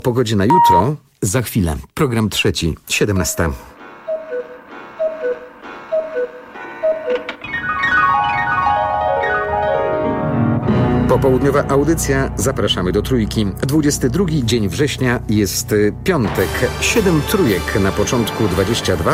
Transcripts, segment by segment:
Pogodzie na jutro za chwilę. Program trzeci, 17. Popołudniowa audycja. Zapraszamy do Trójki. 22 dzień września, jest piątek. 7 trójek na początku 22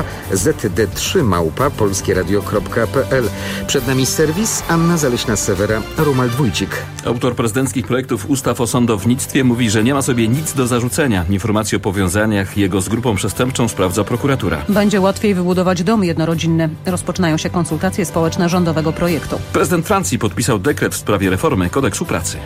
zd3@polskieradio.pl. Przed nami serwis. Anna Zaleśna-Sewera, Romuald Wójcik. Autor prezydenckich projektów ustaw o sądownictwie mówi, że nie ma sobie nic do zarzucenia. Informacje o powiązaniach jego z grupą przestępczą sprawdza prokuratura. Będzie łatwiej wybudować dom jednorodzinny. Rozpoczynają się konsultacje społeczne rządowego projektu. Prezydent Francji podpisał dekret w sprawie reformy kodeksu pracy.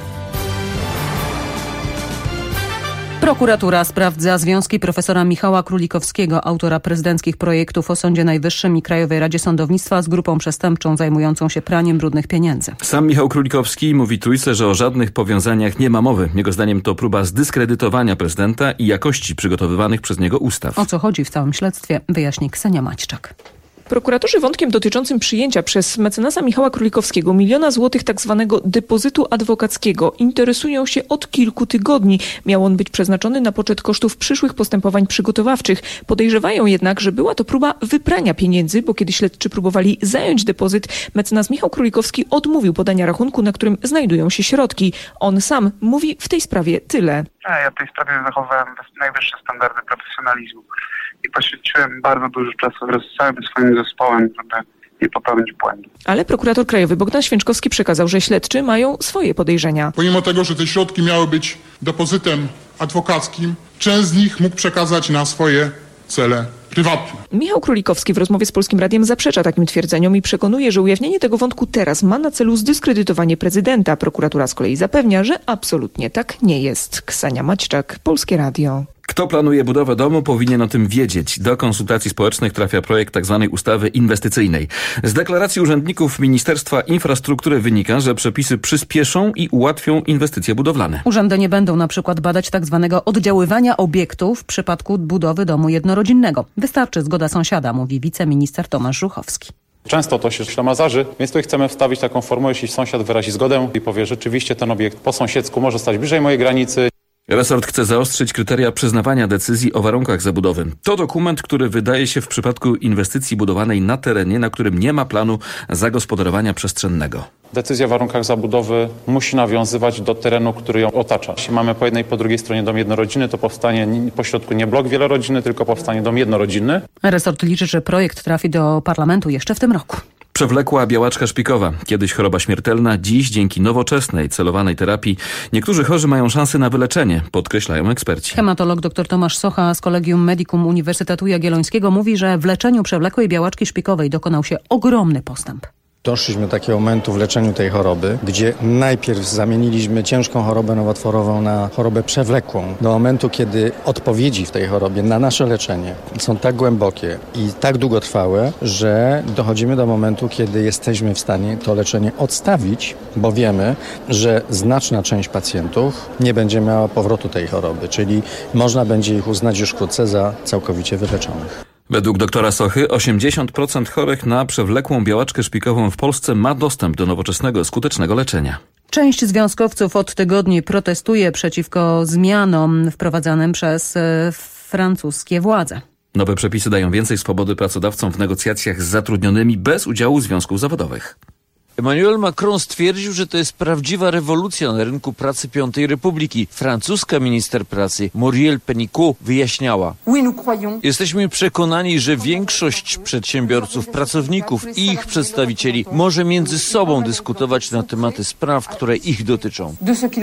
Prokuratura sprawdza związki profesora Michała Królikowskiego, autora prezydenckich projektów o Sądzie Najwyższym i Krajowej Radzie Sądownictwa, z grupą przestępczą zajmującą się praniem brudnych pieniędzy. Sam Michał Królikowski mówi Trójce, że o żadnych powiązaniach nie ma mowy. Jego zdaniem to próba zdyskredytowania prezydenta i jakości przygotowywanych przez niego ustaw. O co chodzi w całym śledztwie, wyjaśni Ksenia Maćczak. Prokuratorzy wątkiem dotyczącym przyjęcia przez mecenasa Michała Królikowskiego 1 000 000 złotych tzw. depozytu adwokackiego interesują się od kilku tygodni. Miał on być przeznaczony na poczet kosztów przyszłych postępowań przygotowawczych. Podejrzewają jednak, że była to próba wyprania pieniędzy, bo kiedy śledczy próbowali zająć depozyt, mecenas Michał Królikowski odmówił podania rachunku, na którym znajdują się środki. On sam mówi w tej sprawie tyle. Ja w tej sprawie zachowałem najwyższe standardy profesjonalizmu i poświęciłem bardzo dużo czasu wraz z całym swoim zespołem, żeby nie popełnić błędu. Ale prokurator krajowy Bogdan Święczkowski przekazał, że śledczy mają swoje podejrzenia. Pomimo tego, że te środki miały być depozytem adwokackim, część z nich mógł przekazać na swoje cele prywatne. Michał Królikowski w rozmowie z Polskim Radiem zaprzecza takim twierdzeniom i przekonuje, że ujawnienie tego wątku teraz ma na celu zdyskredytowanie prezydenta. Prokuratura z kolei zapewnia, że absolutnie tak nie jest. Ksenia Maćczak, Polskie Radio. Kto planuje budowę domu, powinien o tym wiedzieć. Do konsultacji społecznych trafia projekt tzw. ustawy inwestycyjnej. Z deklaracji urzędników Ministerstwa Infrastruktury wynika, że przepisy przyspieszą i ułatwią inwestycje budowlane. Urzędy nie będą na przykład badać tzw. oddziaływania obiektów w przypadku budowy domu jednorodzinnego. Wystarczy zgoda sąsiada, mówi wiceminister Tomasz Żuchowski. Często to się ślamazarzy, więc tu chcemy wstawić taką formułę, jeśli sąsiad wyrazi zgodę i powie, rzeczywiście ten obiekt po sąsiedzku może stać bliżej mojej granicy. Resort chce zaostrzyć kryteria przyznawania decyzji o warunkach zabudowy. To dokument, który wydaje się w przypadku inwestycji budowanej na terenie, na którym nie ma planu zagospodarowania przestrzennego. Decyzja o warunkach zabudowy musi nawiązywać do terenu, który ją otacza. Jeśli mamy po jednej i po drugiej stronie dom jednorodzinny, to powstanie pośrodku nie blok wielorodzinny, tylko powstanie dom jednorodzinny. Resort liczy, że projekt trafi do parlamentu jeszcze w tym roku. Przewlekła białaczka szpikowa. Kiedyś choroba śmiertelna, dziś dzięki nowoczesnej, celowanej terapii niektórzy chorzy mają szansę na wyleczenie, podkreślają eksperci. Hematolog dr Tomasz Socha z Collegium Medicum Uniwersytetu Jagiellońskiego mówi, że w leczeniu przewlekłej białaczki szpikowej dokonał się ogromny postęp. Doszliśmy do takiego momentu w leczeniu tej choroby, gdzie najpierw zamieniliśmy ciężką chorobę nowotworową na chorobę przewlekłą. Do momentu, kiedy odpowiedzi w tej chorobie na nasze leczenie są tak głębokie i tak długotrwałe, że dochodzimy do momentu, kiedy jesteśmy w stanie to leczenie odstawić, bo wiemy, że znaczna część pacjentów nie będzie miała powrotu tej choroby, czyli można będzie ich uznać już wkrótce za całkowicie wyleczonych. Według doktora Sochy 80% chorych na przewlekłą białaczkę szpikową w Polsce ma dostęp do nowoczesnego, skutecznego leczenia. Część związkowców od tygodni protestuje przeciwko zmianom wprowadzanym przez francuskie władze. Nowe przepisy dają więcej swobody pracodawcom w negocjacjach z zatrudnionymi bez udziału związków zawodowych. Emmanuel Macron stwierdził, że to jest prawdziwa rewolucja na rynku pracy Piątej Republiki. Francuska minister pracy Muriel Pénicaud wyjaśniała: jesteśmy przekonani, że większość przedsiębiorców, pracowników i ich przedstawicieli może między sobą dyskutować na tematy spraw, które ich dotyczą.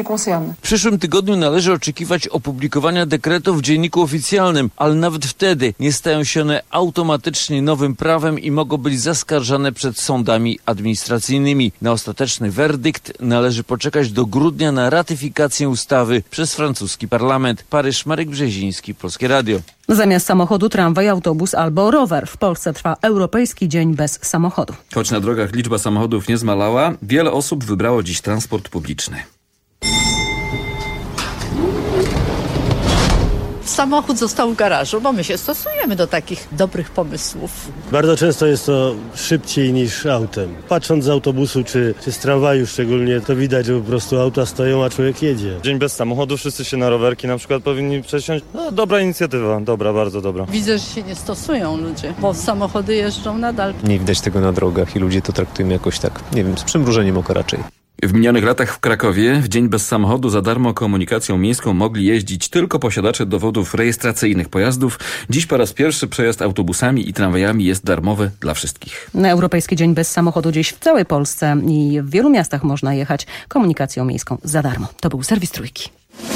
W przyszłym tygodniu należy oczekiwać opublikowania dekretów w Dzienniku Oficjalnym, ale nawet wtedy nie stają się one automatycznie nowym prawem i mogą być zaskarżane przed sądami administracyjnymi. Na ostateczny werdykt należy poczekać do grudnia na ratyfikację ustawy przez francuski parlament. Paryż, Marek Brzeziński, Polskie Radio. Zamiast samochodu tramwaj, autobus albo rower. W Polsce trwa Europejski Dzień bez samochodu. Choć na drogach liczba samochodów nie zmalała, wiele osób wybrało dziś transport publiczny. samochód został w garażu, bo my się stosujemy do takich dobrych pomysłów. Bardzo często jest to szybciej niż autem. Patrząc z autobusu czy z tramwaju szczególnie, to widać, że po prostu auta stoją, a człowiek jedzie. Dzień bez samochodu, wszyscy się na rowerki na przykład powinni przesiąść. No, dobra inicjatywa, dobra, bardzo dobra. Widzę, że się nie stosują ludzie, bo samochody jeżdżą nadal. Nie widać tego na drogach i ludzie to traktują jakoś tak, nie wiem, z przymrużeniem oka raczej. W minionych latach w Krakowie w dzień bez samochodu za darmo komunikacją miejską mogli jeździć tylko posiadacze dowodów rejestracyjnych pojazdów. Dziś po raz pierwszy przejazd autobusami i tramwajami jest darmowy dla wszystkich. Na Europejski Dzień bez samochodu dziś w całej Polsce i w wielu miastach można jechać komunikacją miejską za darmo. To był serwis Trójki.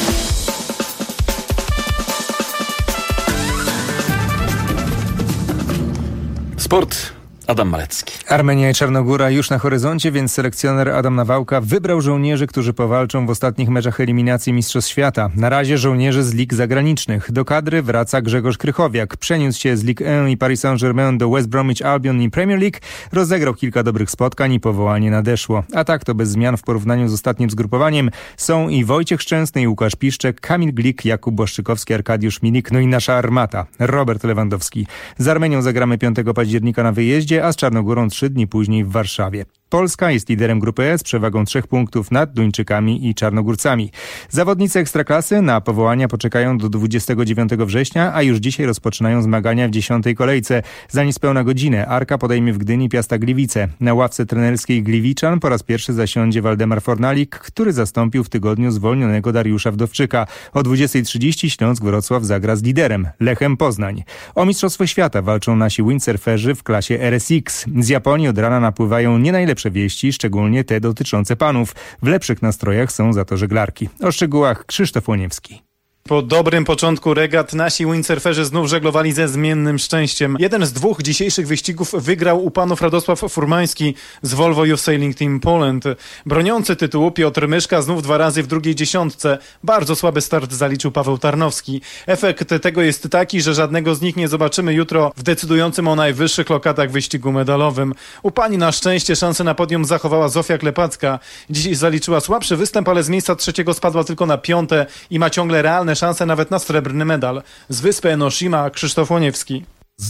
Sport. Adam Malecki. Armenia i Czarnogóra już na horyzoncie, więc selekcjoner Adam Nawałka wybrał żołnierzy, którzy powalczą w ostatnich meczach eliminacji Mistrzostw Świata. Na razie żołnierze z lig zagranicznych. Do kadry wraca Grzegorz Krychowiak. Przeniósł się z Ligue 1 i Paris Saint-Germain do West Bromwich Albion i Premier League. Rozegrał kilka dobrych spotkań i powołanie nadeszło. A tak to bez zmian w porównaniu z ostatnim zgrupowaniem są i Wojciech Szczęsny i Łukasz Piszczek, Kamil Glik, Jakub Błaszczykowski, Arkadiusz Milik, no i nasza armata, Robert Lewandowski. Z Armenią zagramy 5 października na wyjeździe, a z Czarnogórą 3 dni później w Warszawie. Polska jest liderem grupy E z przewagą 3 punktów nad Duńczykami i Czarnogórcami. Zawodnicy Ekstraklasy na powołania poczekają do 29 września, a już dzisiaj rozpoczynają zmagania w 10. kolejce. Za niespełna godzinę Arka podejmie w Gdyni Piasta Gliwice. Na ławce trenerskiej Gliwiczan po raz pierwszy zasiądzie Waldemar Fornalik, który zastąpił w tygodniu zwolnionego Dariusza Wdowczyka. O 20:30 Śląsk Wrocław zagra z liderem Lechem Poznań. O Mistrzostwo Świata walczą nasi windsurferzy w klasie RSX. Z Japonii od rana napływają nie najlepsze wieści, szczególnie te dotyczące panów. W lepszych nastrojach są za to żeglarki. O szczegółach Krzysztof Łoniewski. Po dobrym początku regat nasi windsurferzy znów żeglowali ze zmiennym szczęściem. Jeden z 2 dzisiejszych wyścigów wygrał u panów Radosław Furmański z Volvo Youth Sailing Team Poland. Broniący tytułu Piotr Myszka znów 2 razy w drugiej dziesiątce. Bardzo słaby start zaliczył Paweł Tarnowski. Efekt tego jest taki, że żadnego z nich nie zobaczymy jutro w decydującym o najwyższych lokatach wyścigu medalowym. U pani na szczęście szansę na podium zachowała Zofia Klepacka. Dziś zaliczyła słabszy występ, ale z miejsca 3 spadła tylko na 5 i ma ciągle realne szanse nawet na srebrny medal. Z wyspy Enoshima Krzysztof Łoniewski.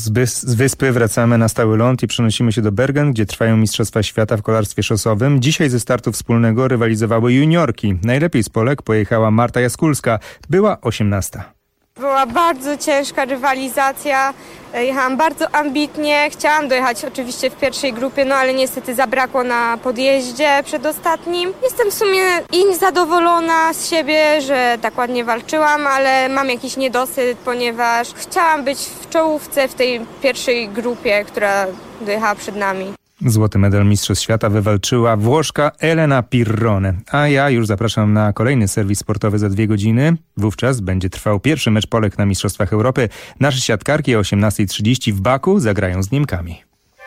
Z wyspy wracamy na stały ląd i przenosimy się do Bergen, gdzie trwają Mistrzostwa Świata w kolarstwie szosowym. Dzisiaj ze startu wspólnego rywalizowały juniorki. Najlepiej z Polek pojechała Marta Jaskulska. Była 18. Była bardzo ciężka rywalizacja, jechałam bardzo ambitnie, chciałam dojechać oczywiście w pierwszej grupie, no ale niestety zabrakło na podjeździe przedostatnim. Jestem w sumie i zadowolona z siebie, że tak ładnie walczyłam, ale mam jakiś niedosyt, ponieważ chciałam być w czołówce w tej pierwszej grupie, która dojechała przed nami. Złoty medal Mistrzostw Świata wywalczyła Włoszka Elena Pirrone. A ja już zapraszam na kolejny serwis sportowy za 2 godziny. Wówczas będzie trwał pierwszy mecz Polek na Mistrzostwach Europy. Nasze siatkarki o 18:30 w Baku zagrają z Niemkami.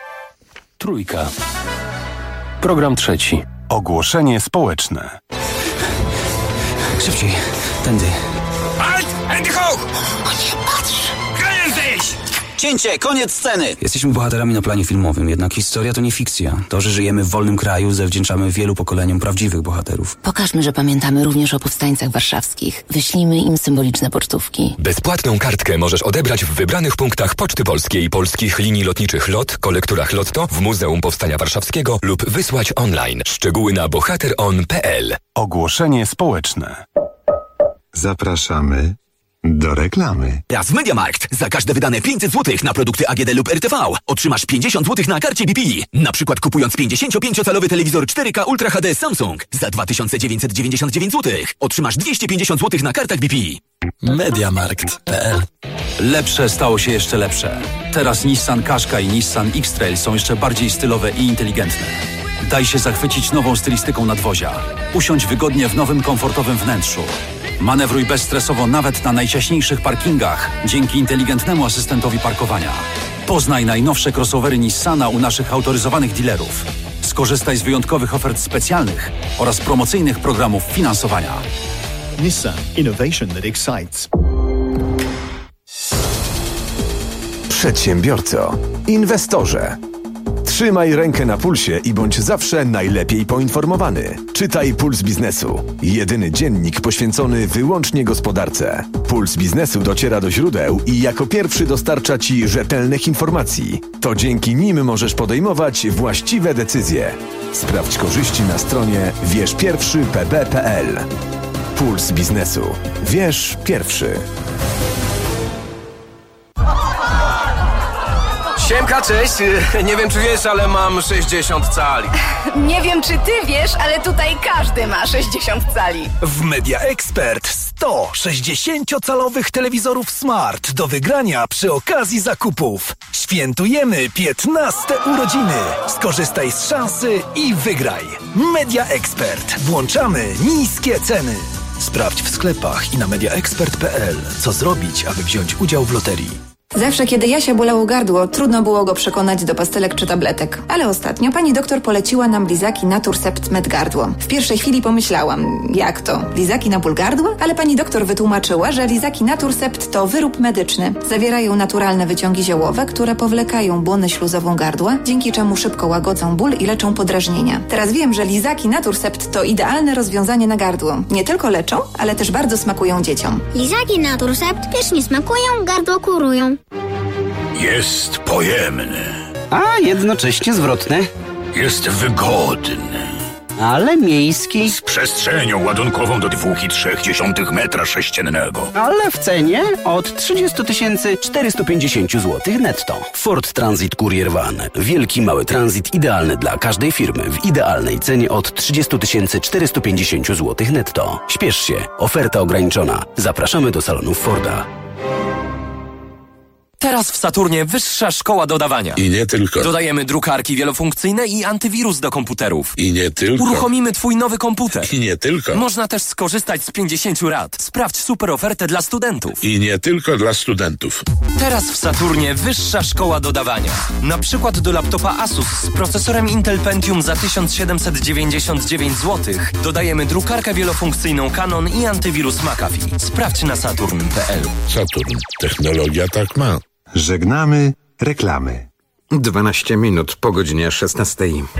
Trójka. Program 3. Ogłoszenie społeczne. Szybciej, tędy. Halt! Hände hoch! O nie, patrz! Können sich! Cięcie, koniec sceny! Jesteśmy bohaterami na planie filmowym, jednak historia to nie fikcja. To, że żyjemy w wolnym kraju, zawdzięczamy wielu pokoleniom prawdziwych bohaterów. Pokażmy, że pamiętamy również o powstańcach warszawskich. Wyślijmy im symboliczne pocztówki. Bezpłatną kartkę możesz odebrać w wybranych punktach Poczty Polskiej i polskich linii lotniczych LOT, kolekturach Lotto, w Muzeum Powstania Warszawskiego lub wysłać online. Szczegóły na bohateron.pl. Ogłoszenie społeczne. Zapraszamy do reklamy. Teraz w MediaMarkt. Za każde wydane 500 zł na produkty AGD lub RTV otrzymasz 50 zł na karcie BP. Na przykład kupując 55-calowy telewizor 4K Ultra HD Samsung za 2999 zł otrzymasz 250 zł na kartach BP. MediaMarkt.pl. Lepsze stało się jeszcze lepsze. Teraz Nissan Qashqai i Nissan X-Trail są jeszcze bardziej stylowe i inteligentne. Daj się zachwycić nową stylistyką nadwozia. Usiądź wygodnie w nowym, komfortowym wnętrzu. Manewruj bezstresowo nawet na najciaśniejszych parkingach dzięki inteligentnemu asystentowi parkowania. Poznaj najnowsze crossovery Nissana u naszych autoryzowanych dealerów. Skorzystaj z wyjątkowych ofert specjalnych oraz promocyjnych programów finansowania. Nissan. Innovation that excites. Przedsiębiorco, inwestorze. Trzymaj rękę na pulsie i bądź zawsze najlepiej poinformowany. Czytaj Puls Biznesu. Jedyny dziennik poświęcony wyłącznie gospodarce. Puls Biznesu dociera do źródeł i jako pierwszy dostarcza Ci rzetelnych informacji. To dzięki nim możesz podejmować właściwe decyzje. Sprawdź korzyści na stronie wierzpierwszypb.pl. Puls Biznesu. Wierz pierwszy. Siemka, cześć. Nie wiem, czy wiesz, ale mam 60 cali. Nie wiem, czy ty wiesz, ale tutaj każdy ma 60 cali. W Media Expert 100 60-calowych telewizorów Smart do wygrania przy okazji zakupów. Świętujemy 15 urodziny. Skorzystaj z szansy i wygraj. Media Expert. Włączamy niskie ceny. Sprawdź w sklepach i na mediaexpert.pl, co zrobić, aby wziąć udział w loterii. Zawsze, kiedy Jasia bolało gardło, trudno było go przekonać do pastelek czy tabletek. Ale ostatnio pani doktor poleciła nam lizaki Naturcept Med Gardło. W pierwszej chwili pomyślałam, jak to? Lizaki na ból gardła? Ale pani doktor wytłumaczyła, że lizaki Naturcept to wyrób medyczny. Zawierają naturalne wyciągi ziołowe, które powlekają błonę śluzową gardła, dzięki czemu szybko łagodzą ból i leczą podrażnienia. Teraz wiem, że lizaki Naturcept to idealne rozwiązanie na gardło. Nie tylko leczą, ale też bardzo smakują dzieciom. Lizaki Naturcept pysznie smakują, gardło kurują. Jest pojemny. A jednocześnie zwrotny. Jest wygodny. Ale miejski. Z przestrzenią ładunkową do 2,3 metra sześciennego. Ale w cenie od 30 450 zł netto. Ford Transit Courier Van. Wielki, mały transit idealny dla każdej firmy w idealnej cenie od 30 450 zł netto. Śpiesz się. Oferta ograniczona. Zapraszamy do salonów Forda. Teraz w Saturnie wyższa szkoła dodawania. I nie tylko. Dodajemy drukarki wielofunkcyjne i antywirus do komputerów. I nie tylko. Uruchomimy Twój nowy komputer. I nie tylko. Można też skorzystać z 50 rat. Sprawdź super ofertę dla studentów. I nie tylko dla studentów. Teraz w Saturnie wyższa szkoła dodawania. Na przykład do laptopa Asus z procesorem Intel Pentium za 1799 zł dodajemy drukarkę wielofunkcyjną Canon i antywirus McAfee. Sprawdź na saturn.pl. Saturn. Technologia tak ma. Żegnamy reklamy. 12 minut po godzinie 16.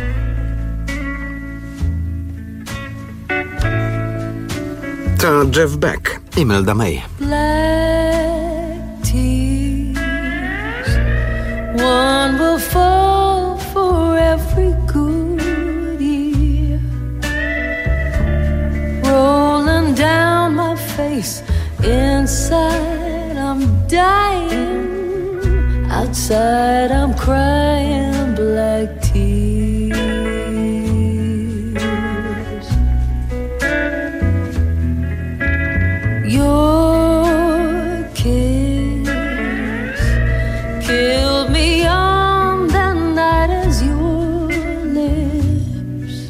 To Jeff Beck i Melda May. Black tears, one will fall for every good year, rolling down my face, inside I'm dying, outside I'm crying black tears. Your kiss killed me on the night as your lips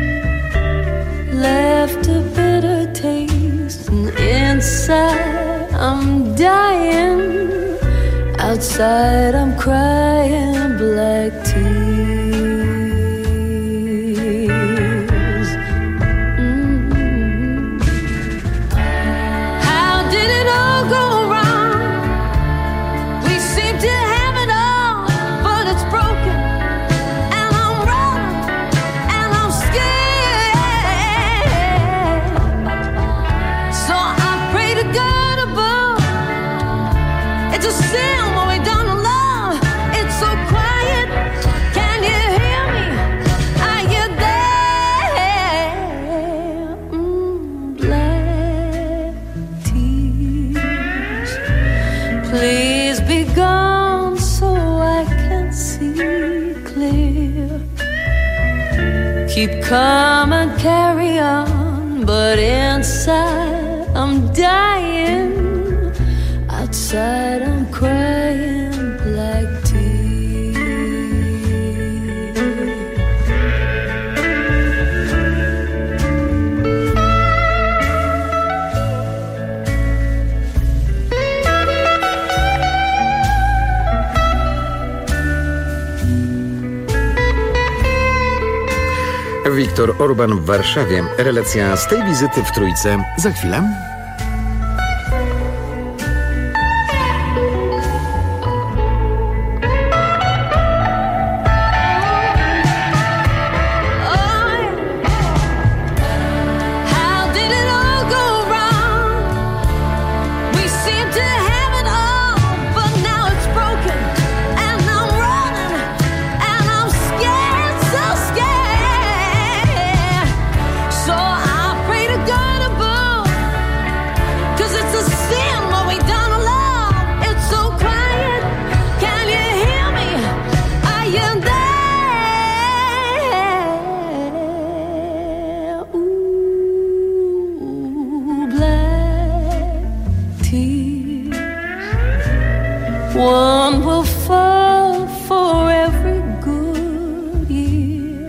left a bitter taste, and inside I'm dying, outside I'm crying black tears. How did it all go wrong? We seem to have it all, but it's broken, and I'm wrong, and I'm scared. So I pray to God above. It's a sin what we done to love. It's so quiet. Can you hear me? Are you there? Black tears, please be gone so I can see clear. Keep calm and carry on, but inside I'm dying, outside I'm crying black tears. Viktor Orban w Warszawie. Relacja z tej wizyty w Trójce za chwilę. peace. One will fall for every good year,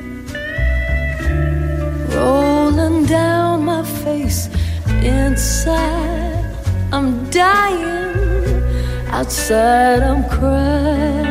rolling down my face. Inside I'm dying, outside I'm crying.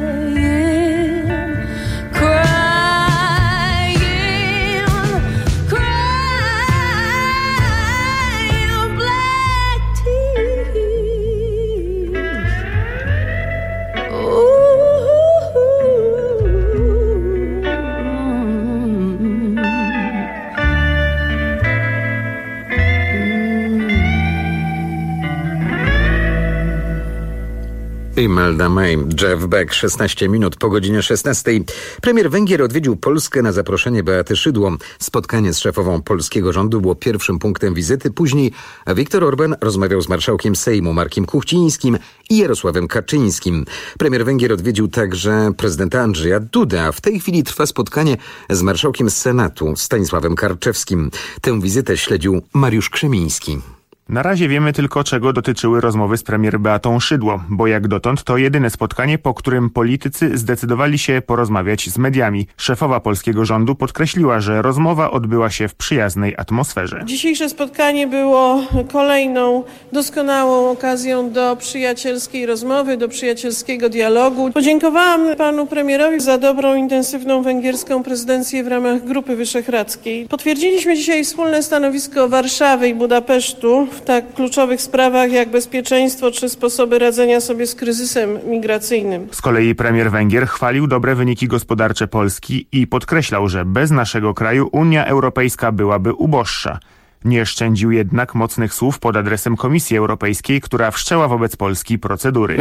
Imelda May, Jeff Beck, 16 minut po godzinie 16. Premier Węgier odwiedził Polskę na zaproszenie Beaty Szydło. Spotkanie z szefową polskiego rządu było pierwszym punktem wizyty. Później Viktor Orban rozmawiał z marszałkiem Sejmu Markiem Kuchcińskim i Jarosławem Kaczyńskim. Premier Węgier odwiedził także prezydenta Andrzeja Dudę, a w tej chwili trwa spotkanie z marszałkiem Senatu Stanisławem Karczewskim. Tę wizytę śledził Mariusz Krzemiński. Na razie wiemy tylko, czego dotyczyły rozmowy z premier Beatą Szydło, bo jak dotąd to jedyne spotkanie, po którym politycy zdecydowali się porozmawiać z mediami. Szefowa polskiego rządu podkreśliła, że rozmowa odbyła się w przyjaznej atmosferze. Dzisiejsze spotkanie było kolejną doskonałą okazją do przyjacielskiej rozmowy, do przyjacielskiego dialogu. Podziękowałam panu premierowi za dobrą, intensywną węgierską prezydencję w ramach Grupy Wyszehradzkiej. Potwierdziliśmy dzisiaj wspólne stanowisko Warszawy i Budapesztu w tak kluczowych sprawach jak bezpieczeństwo czy sposoby radzenia sobie z kryzysem migracyjnym. Z kolei premier Węgier chwalił dobre wyniki gospodarcze Polski i podkreślał, że bez naszego kraju Unia Europejska byłaby uboższa. Nie szczędził jednak mocnych słów pod adresem Komisji Europejskiej, która wszczęła wobec Polski procedury.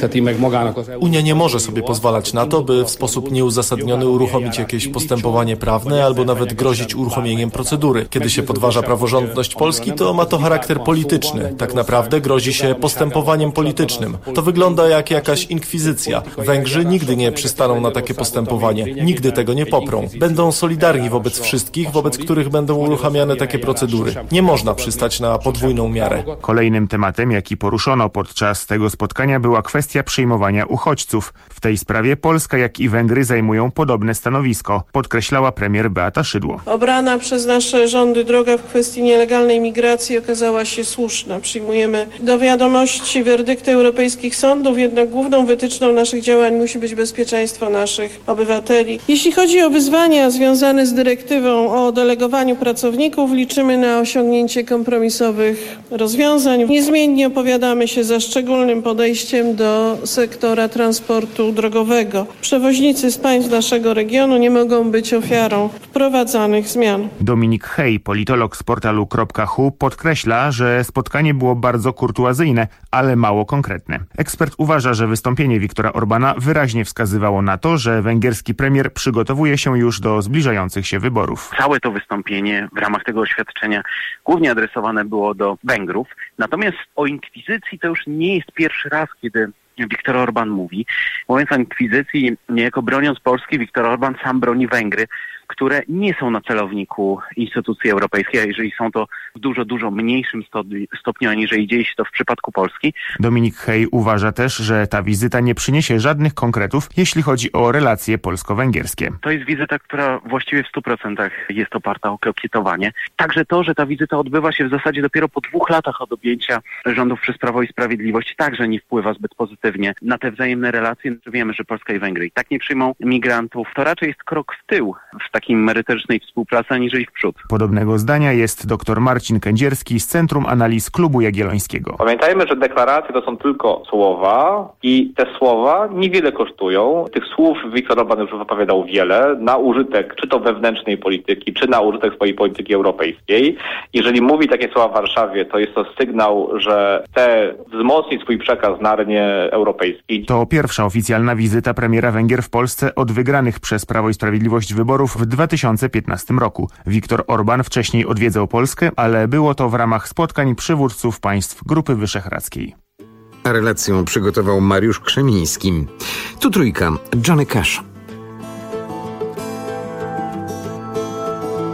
Unia nie może sobie pozwalać na to, by w sposób nieuzasadniony uruchomić jakieś postępowanie prawne albo nawet grozić uruchomieniem procedury. Kiedy się podważa praworządność Polski, to ma to charakter polityczny. Tak naprawdę grozi się postępowaniem politycznym. To wygląda jak jakaś inkwizycja. Węgrzy nigdy nie przystaną na takie postępowanie. Nigdy tego nie poprą. Będą solidarni wobec wszystkich, wobec których będą uruchamiane takie procedury. Nie można przystać na podwójną miarę. Kolejnym tematem, jaki poruszono podczas tego spotkania, była kwestia przyjmowania uchodźców. W tej sprawie Polska, jak i Węgry zajmują podobne stanowisko, podkreślała premier Beata Szydło. Obrana przez nasze rządy droga w kwestii nielegalnej migracji okazała się słuszna. Przyjmujemy do wiadomości werdykty europejskich sądów, jednak główną wytyczną naszych działań musi być bezpieczeństwo naszych obywateli. Jeśli chodzi o wyzwania związane z dyrektywą o delegowaniu pracowników, liczymy na osiągnięcie kompromisowych rozwiązań. Niezmiennie opowiadamy się za szczególnym podejściem do sektora transportu drogowego. Przewoźnicy z państw naszego regionu nie mogą być ofiarą wprowadzanych zmian. Dominik Hej, politolog z portalu .hu, podkreśla, że spotkanie było bardzo kurtuazyjne, ale mało konkretne. Ekspert uważa, że wystąpienie Viktora Orbana wyraźnie wskazywało na to, że węgierski premier przygotowuje się już do zbliżających się wyborów. Całe to wystąpienie w ramach tego oświadczenia głównie adresowane było do Węgrów. Natomiast o inkwizycji to już nie jest pierwszy raz, kiedy Viktor Orban mówi. Mówiąc o inkwizycji, niejako broniąc Polski, Viktor Orban sam broni Węgry, które nie są na celowniku instytucji europejskiej, a jeżeli są to w dużo mniejszym stopniu, aniżeli dzieje się to w przypadku Polski. Dominik Hej uważa też, że ta wizyta nie przyniesie żadnych konkretów, jeśli chodzi o relacje polsko-węgierskie. To jest wizyta, która właściwie w 100% jest oparta o kokietowanie. Także to, że ta wizyta odbywa się w zasadzie dopiero po 2 latach od objęcia rządów przez Prawo i Sprawiedliwość, także nie wpływa zbyt pozytywnie na te wzajemne relacje. Wiemy, że Polska i Węgry i tak nie przyjmą migrantów. To raczej jest krok w tył w takiej merytorycznej współpracy, aniżeli w przód. Podobnego zdania jest dr Marcin Kędzierski z Centrum Analiz Klubu Jagiellońskiego. Pamiętajmy, że deklaracje to są tylko słowa i te słowa niewiele kosztują. Tych słów Viktor Orban już wypowiadał wiele na użytek czy to wewnętrznej polityki, czy na użytek swojej polityki europejskiej. Jeżeli mówi takie słowa w Warszawie, to jest to sygnał, że chce wzmocnić swój przekaz na arenie europejskiej. To pierwsza oficjalna wizyta premiera Węgier w Polsce od wygranych przez Prawo i Sprawiedliwość wyborów w 2015 roku. Viktor Orban wcześniej odwiedzał Polskę, ale było to w ramach spotkań przywódców państw Grupy Wyszehradzkiej. A relację przygotował Mariusz Krzemiński. Tu trójka, Johnny Cash.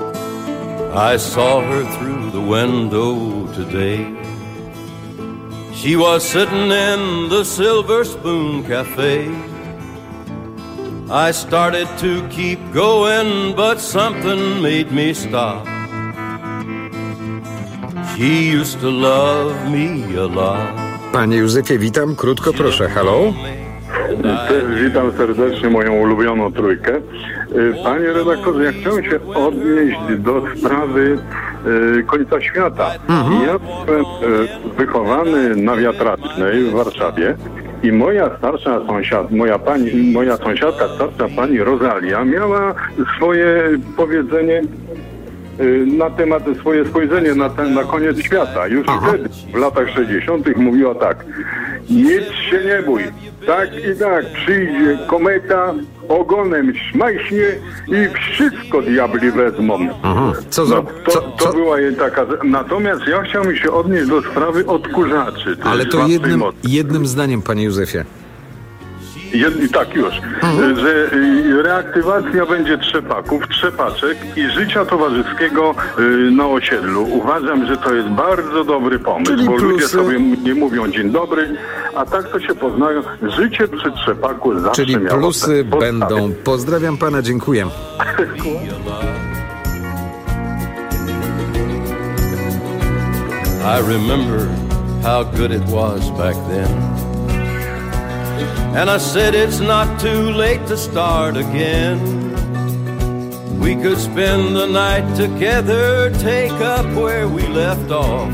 I saw her through the window today. She was sitting in the Silver Spoon Cafe. I started to keep going, but something made me stop. She used to love me a lot. Panie Józefie, witam. Krótko proszę. Halo? Witam serdecznie moją ulubioną trójkę. Panie redaktorze, ja chciałem się odnieść do sprawy końca świata. Ja byłem wychowany na Wiatracznej w Warszawie i moja sąsiadka, starsza pani Rosalia miała swoje powiedzenie na temat, swoje spojrzenie na koniec świata. Już wtedy, w latach 60. mówiła tak: nic się nie bój, tak i tak przyjdzie kometa, ogonem szmajśnie i wszystko diabli wezmą. To była jej taka... Natomiast ja chciałbym się odnieść do sprawy odkurzaczy. Ale to jednym zdaniem, panie Józefie. Tak już, że reaktywacja będzie trzepaczek i życia towarzyskiego na osiedlu. Uważam, że to jest bardzo dobry pomysł, bo ludzie sobie nie mówią dzień dobry, a tak to się poznają. Życie przy trzepaku zawsze czyli miało plusy będą. Pozdrawiam pana, dziękuję. I remember how good it was back then. And I said it's not too late to start again. We could spend the night together, take up where we left off.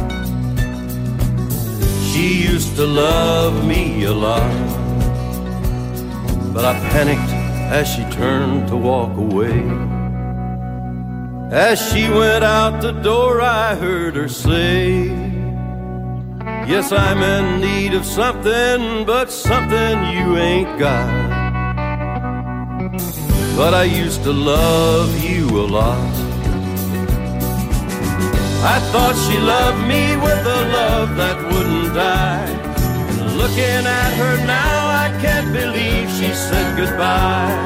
She used to love me a lot, but I panicked as she turned to walk away. As she went out the door, I heard her say, yes, I'm in need of something, but something you ain't got. But I used to love you a lot. I thought she loved me with a love that wouldn't die. Looking at her now, I can't believe she said goodbye.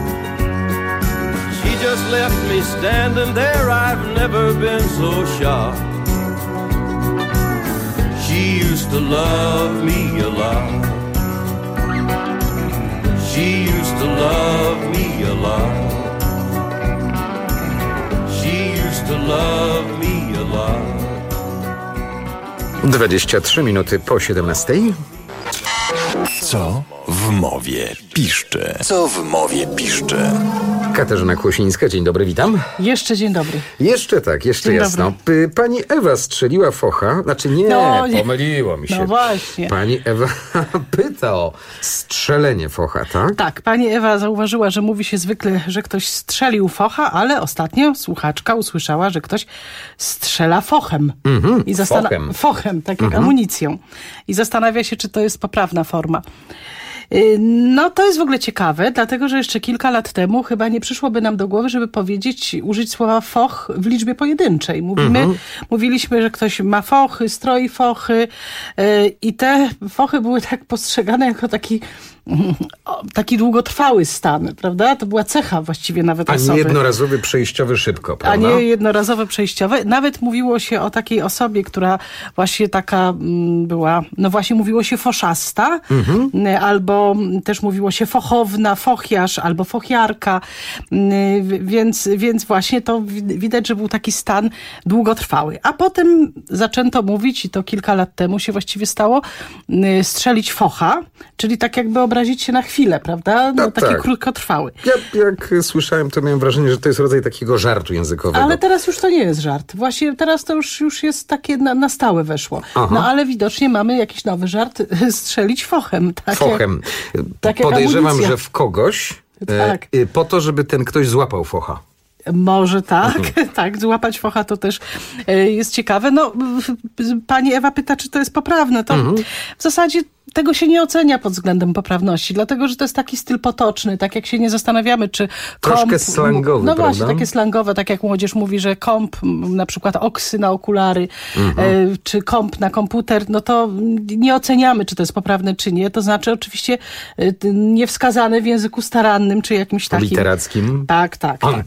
She just left me standing there, I've never been so shocked. She used to love me a lot. She used to love me a lot. She used to love me a lot. 23 minuty po 17. Co w mowie piszczy? Co w mowie piszczy? Katarzyna Kłosińska, dzień dobry, witam. Jeszcze dzień dobry. Jeszcze tak, jeszcze dzień jasno. Pani Ewa strzeliła focha, znaczy nie, pomyliło mi się. No właśnie. Pani Ewa pyta o strzelenie focha, tak? Tak, pani Ewa zauważyła, że mówi się zwykle, że ktoś strzelił focha, ale ostatnio słuchaczka usłyszała, że ktoś strzela fochem. Fochem, tak jak amunicją. I zastanawia się, czy to jest poprawna forma. No to jest w ogóle ciekawe, dlatego że jeszcze kilka lat temu chyba nie przyszłoby nam do głowy, żeby użyć słowa foch w liczbie pojedynczej. Mówiliśmy, że ktoś ma fochy, stroi fochy i te fochy były tak postrzegane jako taki długotrwały stan, prawda? To była cecha właściwie nawet osoby. A nie jednorazowy przejściowy szybko, prawda? A nie jednorazowe przejściowe. Nawet mówiło się o takiej osobie, która właśnie taka była, no właśnie mówiło się foszasta, albo też mówiło się fochowna, fochiarz, albo fochiarka, więc właśnie to widać, że był taki stan długotrwały. A potem zaczęto mówić, i to kilka lat temu się właściwie stało, strzelić focha, czyli tak jakby obrazić się na chwilę, prawda? No, taki krótkotrwały. Ja jak słyszałem, to miałem wrażenie, że to jest rodzaj takiego żartu językowego. Ale teraz już to nie jest żart. Właśnie teraz to już jest takie na stałe weszło. No ale widocznie mamy jakiś nowy żart, strzelić fochem. Fochem. Podejrzewam, że w kogoś, po to, żeby ten ktoś złapał focha. Może tak, tak, złapać focha to też jest ciekawe. No, pani Ewa pyta, czy to jest poprawne. To w zasadzie tego się nie ocenia pod względem poprawności, dlatego, że to jest taki styl potoczny, tak jak się nie zastanawiamy, czy troszkę slangowy, no właśnie, takie slangowe, tak jak młodzież mówi, że komp, na przykład oksy na okulary, czy komp na komputer, no to nie oceniamy, czy to jest poprawne, czy nie. To znaczy oczywiście niewskazane w języku starannym, czy jakimś takim... literackim? Tak.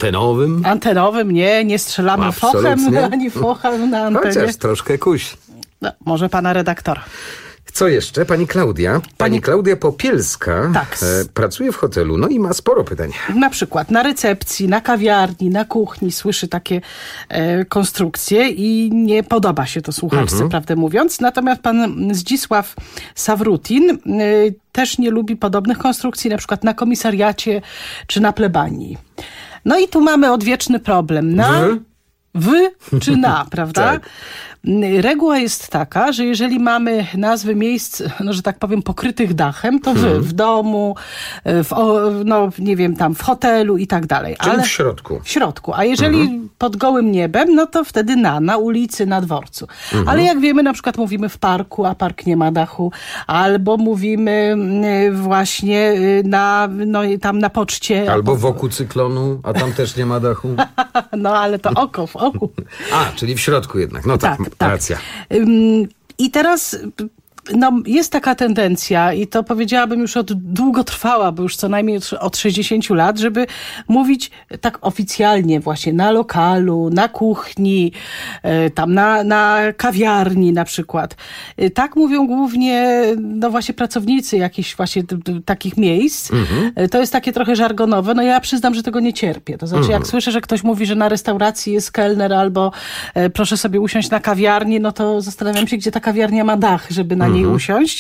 Antenowym? Antenowym, nie strzelamy fochem, ani fochem na antenie. Chociaż troszkę kuś. No, może pana redaktora. Co jeszcze? Pani Klaudia. Pani Klaudia Popielska tak. Pracuje w hotelu, no i ma sporo pytań. Na przykład na recepcji, na kawiarni, na kuchni słyszy takie konstrukcje i nie podoba się to słuchaczce, prawdę mówiąc. Natomiast pan Zdzisław Sawrutin też nie lubi podobnych konstrukcji, na przykład na komisariacie czy na plebanii. No i tu mamy odwieczny problem. Czy na, prawda? Tak. Reguła jest taka, że jeżeli mamy nazwy miejsc, no, że tak powiem, pokrytych dachem, to w domu, nie wiem, tam w hotelu i tak dalej. Czyli w środku. W środku. A jeżeli pod gołym niebem, no to wtedy na ulicy, na dworcu. Ale jak wiemy, na przykład mówimy w parku, a park nie ma dachu. Albo mówimy właśnie tam na poczcie. Albo wokół cyklonu, a tam też nie ma dachu. No ale to oko w oku. Czyli w środku jednak. No tak. Racja. I teraz jest taka tendencja i to powiedziałabym już długo trwała, bo już co najmniej od 60 lat, żeby mówić tak oficjalnie właśnie na lokalu, na kuchni, tam na kawiarni na przykład. Tak mówią głównie właśnie pracownicy jakichś właśnie takich miejsc. To jest takie trochę żargonowe. No ja przyznam, że tego nie cierpię. To znaczy jak słyszę, że ktoś mówi, że na restauracji jest kelner albo proszę sobie usiąść na kawiarni, no to zastanawiam się, gdzie ta kawiarnia ma dach, żeby na niej usiąść.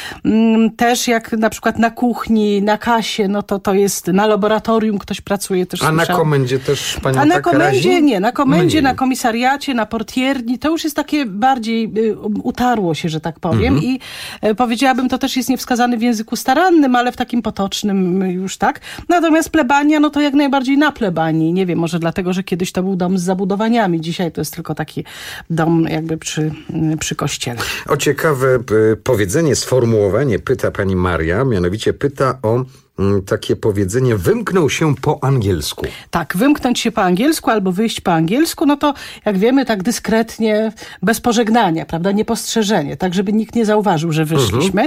Też jak na przykład na kuchni, na kasie, no to jest na laboratorium ktoś pracuje też. Na komendzie też pani na komendzie nie, na komendzie, na komisariacie, na portierni, to już jest takie bardziej utarło się, że tak powiem i powiedziałabym, to też jest niewskazane w języku starannym, ale w takim potocznym już tak. Natomiast plebania, no to jak najbardziej na plebanii. Nie wiem, może dlatego, że kiedyś to był dom z zabudowaniami. Dzisiaj to jest tylko taki dom jakby przy kościele. O ciekawe powiedzenie, sformułowanie pyta pani Maria, mianowicie pyta o takie powiedzenie wymknął się po angielsku. Tak, wymknąć się po angielsku albo wyjść po angielsku, no to jak wiemy tak dyskretnie, bez pożegnania, prawda, niepostrzeżenie, tak żeby nikt nie zauważył, że wyszliśmy.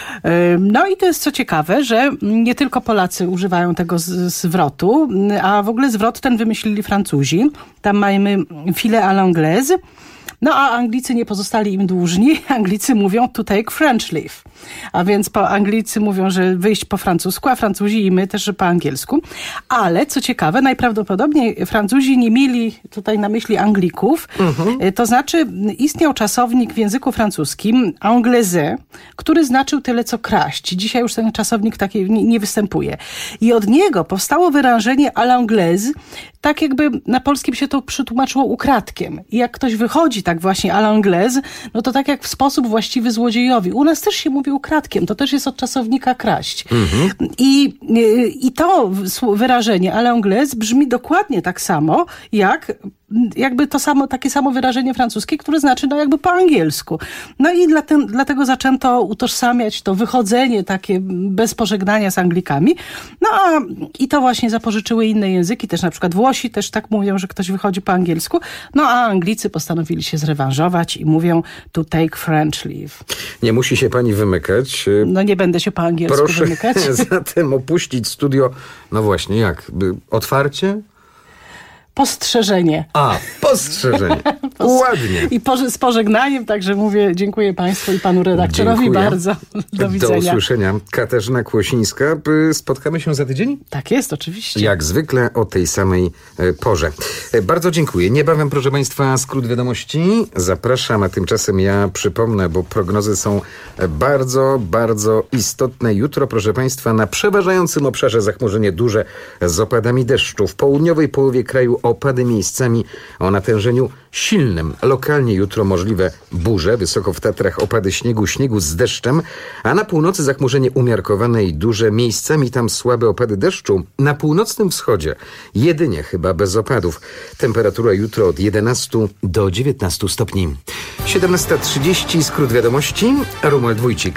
No i to jest co ciekawe, że nie tylko Polacy używają tego zwrotu, a w ogóle zwrot ten wymyślili Francuzi. Tam mamy filet à l'anglaise. No a Anglicy nie pozostali im dłużni. Anglicy mówią to take French leave. A więc Anglicy mówią, że wyjść po francusku, a Francuzi i my też, że po angielsku. Ale co ciekawe, najprawdopodobniej Francuzi nie mieli tutaj na myśli Anglików. To znaczy istniał czasownik w języku francuskim anglaise, który znaczył tyle co kraść. Dzisiaj już ten czasownik taki nie występuje. I od niego powstało wyrażenie à l'anglaise, tak jakby na polskim się to przetłumaczyło ukradkiem. I jak ktoś wychodzi tak właśnie à l'anglaise, no to tak jak w sposób właściwy złodziejowi. U nas też się mówi ukradkiem, to też jest od czasownika kraść. I to wyrażenie à l'anglaise brzmi dokładnie tak samo, jakby takie samo wyrażenie francuskie, które znaczy jakby po angielsku. No i dlatego zaczęto utożsamiać to wychodzenie takie bez pożegnania z Anglikami. No i to właśnie zapożyczyły inne języki, też na przykład Włosi też tak mówią, że ktoś wychodzi po angielsku. No a Anglicy postanowili się zrewanżować i mówią to take French leave. Nie musi się pani wymykać. No nie będę się po angielsku wymykać. Proszę zatem opuścić studio, no właśnie, otwarcie? Postrzeżenie. Postrzeżenie. Ładnie. I z pożegnaniem, także mówię dziękuję państwu i panu redaktorowi bardzo. Do widzenia. Do usłyszenia. Katarzyna Kłosińska. Spotkamy się za tydzień? Tak jest, oczywiście. Jak zwykle o tej samej porze. Bardzo dziękuję. Niebawem, proszę państwa, skrót wiadomości. Zapraszam, a tymczasem ja przypomnę, bo prognozy są bardzo, bardzo istotne. Jutro, proszę państwa, na przeważającym obszarze zachmurzenie duże z opadami deszczu. W południowej połowie kraju opady miejscami o natężeniu silnym. Lokalnie jutro możliwe burze, wysoko w Tatrach opady śniegu z deszczem, a na północy zachmurzenie umiarkowane i duże, miejscami tam słabe opady deszczu. Na północnym wschodzie jedynie chyba bez opadów. Temperatura jutro od 11 do 19 stopni. 17:30, skrót wiadomości, Romuald Wójcik.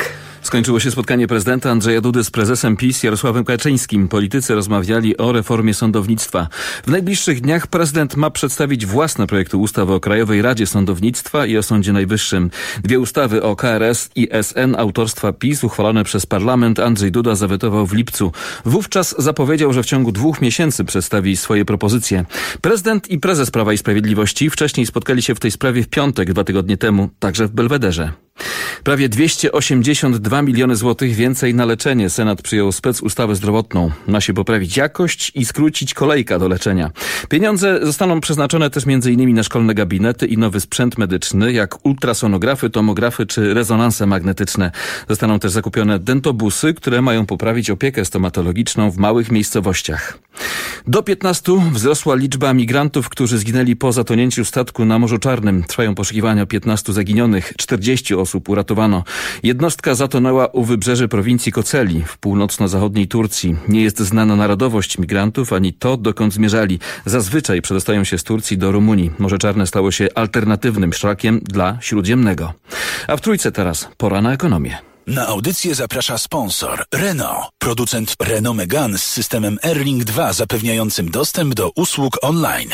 Skończyło się spotkanie prezydenta Andrzeja Dudy z prezesem PiS Jarosławem Kaczyńskim. Politycy rozmawiali o reformie sądownictwa. W najbliższych dniach prezydent ma przedstawić własne projekty ustaw o Krajowej Radzie Sądownictwa i o Sądzie Najwyższym. 2 ustawy o KRS i SN autorstwa PiS uchwalone przez parlament Andrzej Duda zawetował w lipcu. Wówczas zapowiedział, że w ciągu 2 miesięcy przedstawi swoje propozycje. Prezydent i prezes Prawa i Sprawiedliwości wcześniej spotkali się w tej sprawie w piątek 2 tygodnie temu, także w Belwederze. Prawie 282 miliony złotych więcej na leczenie. Senat przyjął specustawę zdrowotną. Ma się poprawić jakość i skrócić kolejka do leczenia. Pieniądze zostaną przeznaczone też m.in. na szkolne gabinety i nowy sprzęt medyczny, jak ultrasonografy, tomografy czy rezonanse magnetyczne. Zostaną też zakupione dentobusy, które mają poprawić opiekę stomatologiczną w małych miejscowościach. Do 15 wzrosła liczba migrantów, którzy zginęli po zatonięciu statku na Morzu Czarnym. Trwają poszukiwania 15 zaginionych, 40 osób uratowano. Jednostka zatonęła u wybrzeży prowincji Koceli w północno-zachodniej Turcji. Nie jest znana narodowość migrantów ani to, dokąd zmierzali. Zazwyczaj przedostają się z Turcji do Rumunii. Morze Czarne stało się alternatywnym szlakiem dla Śródziemnego. A w Trójce teraz pora na ekonomię. Na audycję zaprasza sponsor Renault, producent Renault Megane z systemem Airlink 2 zapewniającym dostęp do usług online.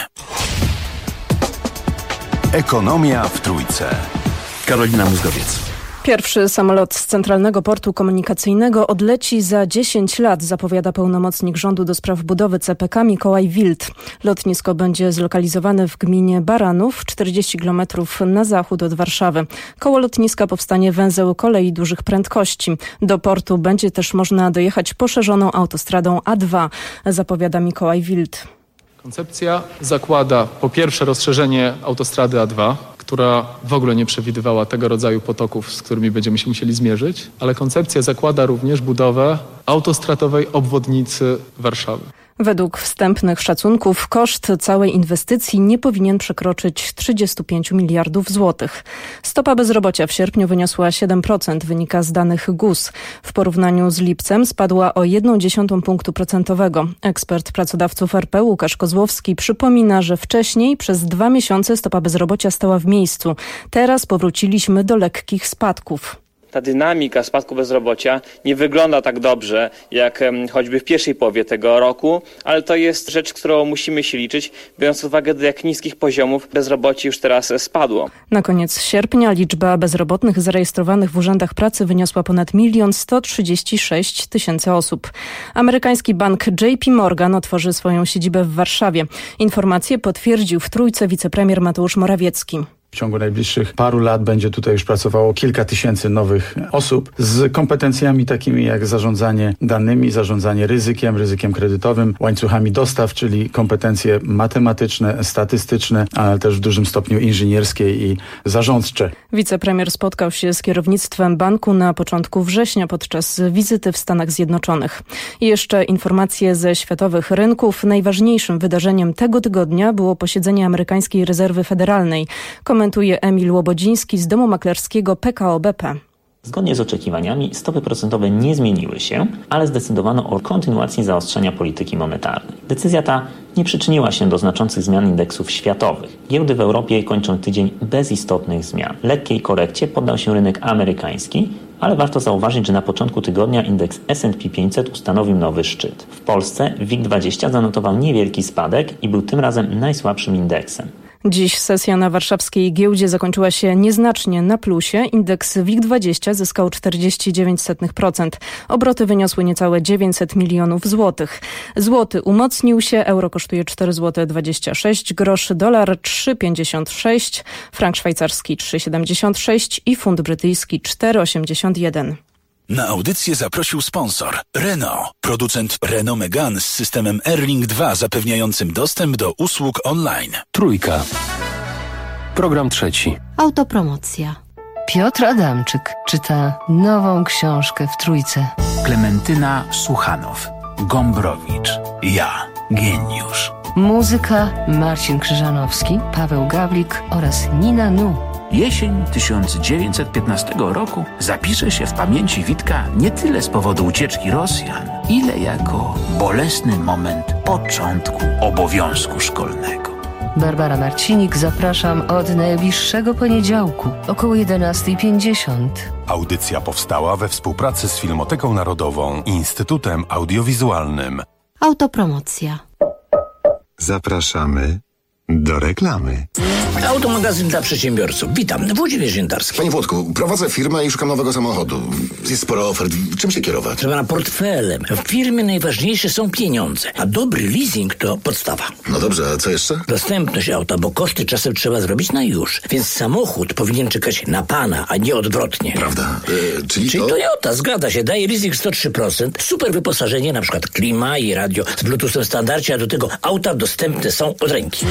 Ekonomia w Trójce. Karolina Mózgowiec. Pierwszy samolot z Centralnego Portu Komunikacyjnego odleci za 10 lat, zapowiada pełnomocnik rządu do spraw budowy CPK Mikołaj Wild. Lotnisko będzie zlokalizowane w gminie Baranów, 40 km na zachód od Warszawy. Koło lotniska powstanie węzeł kolei dużych prędkości. Do portu będzie też można dojechać poszerzoną autostradą A2, zapowiada Mikołaj Wild. Koncepcja zakłada po pierwsze rozszerzenie autostrady A2, która w ogóle nie przewidywała tego rodzaju potoków, z którymi będziemy się musieli zmierzyć, ale koncepcja zakłada również budowę autostradowej obwodnicy Warszawy. Według wstępnych szacunków koszt całej inwestycji nie powinien przekroczyć 35 miliardów złotych. Stopa bezrobocia w sierpniu wyniosła 7%, wynika z danych GUS. W porównaniu z lipcem spadła o 0,1 punktu procentowego. Ekspert pracodawców RP Łukasz Kozłowski przypomina, że wcześniej przez 2 miesiące stopa bezrobocia stała w miejscu. Teraz powróciliśmy do lekkich spadków. Ta dynamika spadku bezrobocia nie wygląda tak dobrze jak choćby w pierwszej połowie tego roku, ale to jest rzecz, którą musimy się liczyć, biorąc pod uwagę, do jak niskich poziomów bezrobocie już teraz spadło. Na koniec sierpnia liczba bezrobotnych zarejestrowanych w urzędach pracy wyniosła ponad 1 136 000 osób. Amerykański bank JP Morgan otworzy swoją siedzibę w Warszawie. Informację potwierdził w Trójce wicepremier Mateusz Morawiecki. W ciągu najbliższych paru lat będzie tutaj już pracowało kilka tysięcy nowych osób z kompetencjami takimi jak zarządzanie danymi, zarządzanie ryzykiem kredytowym, łańcuchami dostaw, czyli kompetencje matematyczne, statystyczne, ale też w dużym stopniu inżynierskie i zarządcze. Wicepremier spotkał się z kierownictwem banku na początku września podczas wizyty w Stanach Zjednoczonych. I jeszcze informacje ze światowych rynków. Najważniejszym wydarzeniem tego tygodnia było posiedzenie amerykańskiej rezerwy federalnej. Komentuje Emil Łobodziński z domu maklerskiego PKO BP. Zgodnie z oczekiwaniami stopy procentowe nie zmieniły się, ale zdecydowano o kontynuacji zaostrzenia polityki monetarnej. Decyzja ta nie przyczyniła się do znaczących zmian indeksów światowych. Giełdy w Europie kończą tydzień bez istotnych zmian. Lekkiej korekcie poddał się rynek amerykański, ale warto zauważyć, że na początku tygodnia indeks S&P 500 ustanowił nowy szczyt. W Polsce WIG20 zanotował niewielki spadek i był tym razem najsłabszym indeksem. Dziś sesja na warszawskiej giełdzie zakończyła się nieznacznie na plusie. Indeks WIG20 zyskał 0,49%. Obroty wyniosły niecałe 900 milionów złotych. Złoty umocnił się, euro kosztuje 4,26 zł, dolar 3,56, frank szwajcarski 3,76 i funt brytyjski 4,81. Na audycję zaprosił sponsor Renault, producent Renault Megane z systemem Airlink 2 zapewniającym dostęp do usług online. Trójka. Program trzeci. Autopromocja. Piotr Adamczyk czyta nową książkę w Trójce. Klementyna Suchanow, Gombrowicz, ja, geniusz. Muzyka Marcin Krzyżanowski, Paweł Gawlik oraz Nina Nu. Jesień 1915 roku zapisze się w pamięci Witka nie tyle z powodu ucieczki Rosjan, ile jako bolesny moment początku obowiązku szkolnego. Barbara Marcinik, zapraszam od najbliższego poniedziałku około 11:50. Audycja powstała we współpracy z Filmoteką Narodową i Instytutem Audiowizualnym. Autopromocja. Zapraszamy do reklamy. Automagazyn dla przedsiębiorców. Witam, Włodzimierz Jędarski. Panie Włodku, prowadzę firmę i szukam nowego samochodu. Jest sporo ofert. Czym się kierować? Trzeba na portfelem. W firmie najważniejsze są pieniądze, a dobry leasing to podstawa. No dobrze, a co jeszcze? Dostępność auta, bo koszty czasem trzeba zrobić na już. Więc samochód powinien czekać na pana, a nie odwrotnie. Prawda? Czyli to... Toyota, zgadza się, daje leasing 103%, super wyposażenie, na przykład klima i radio z Bluetoothem w standardzie, a do tego auta dostępne są od ręki.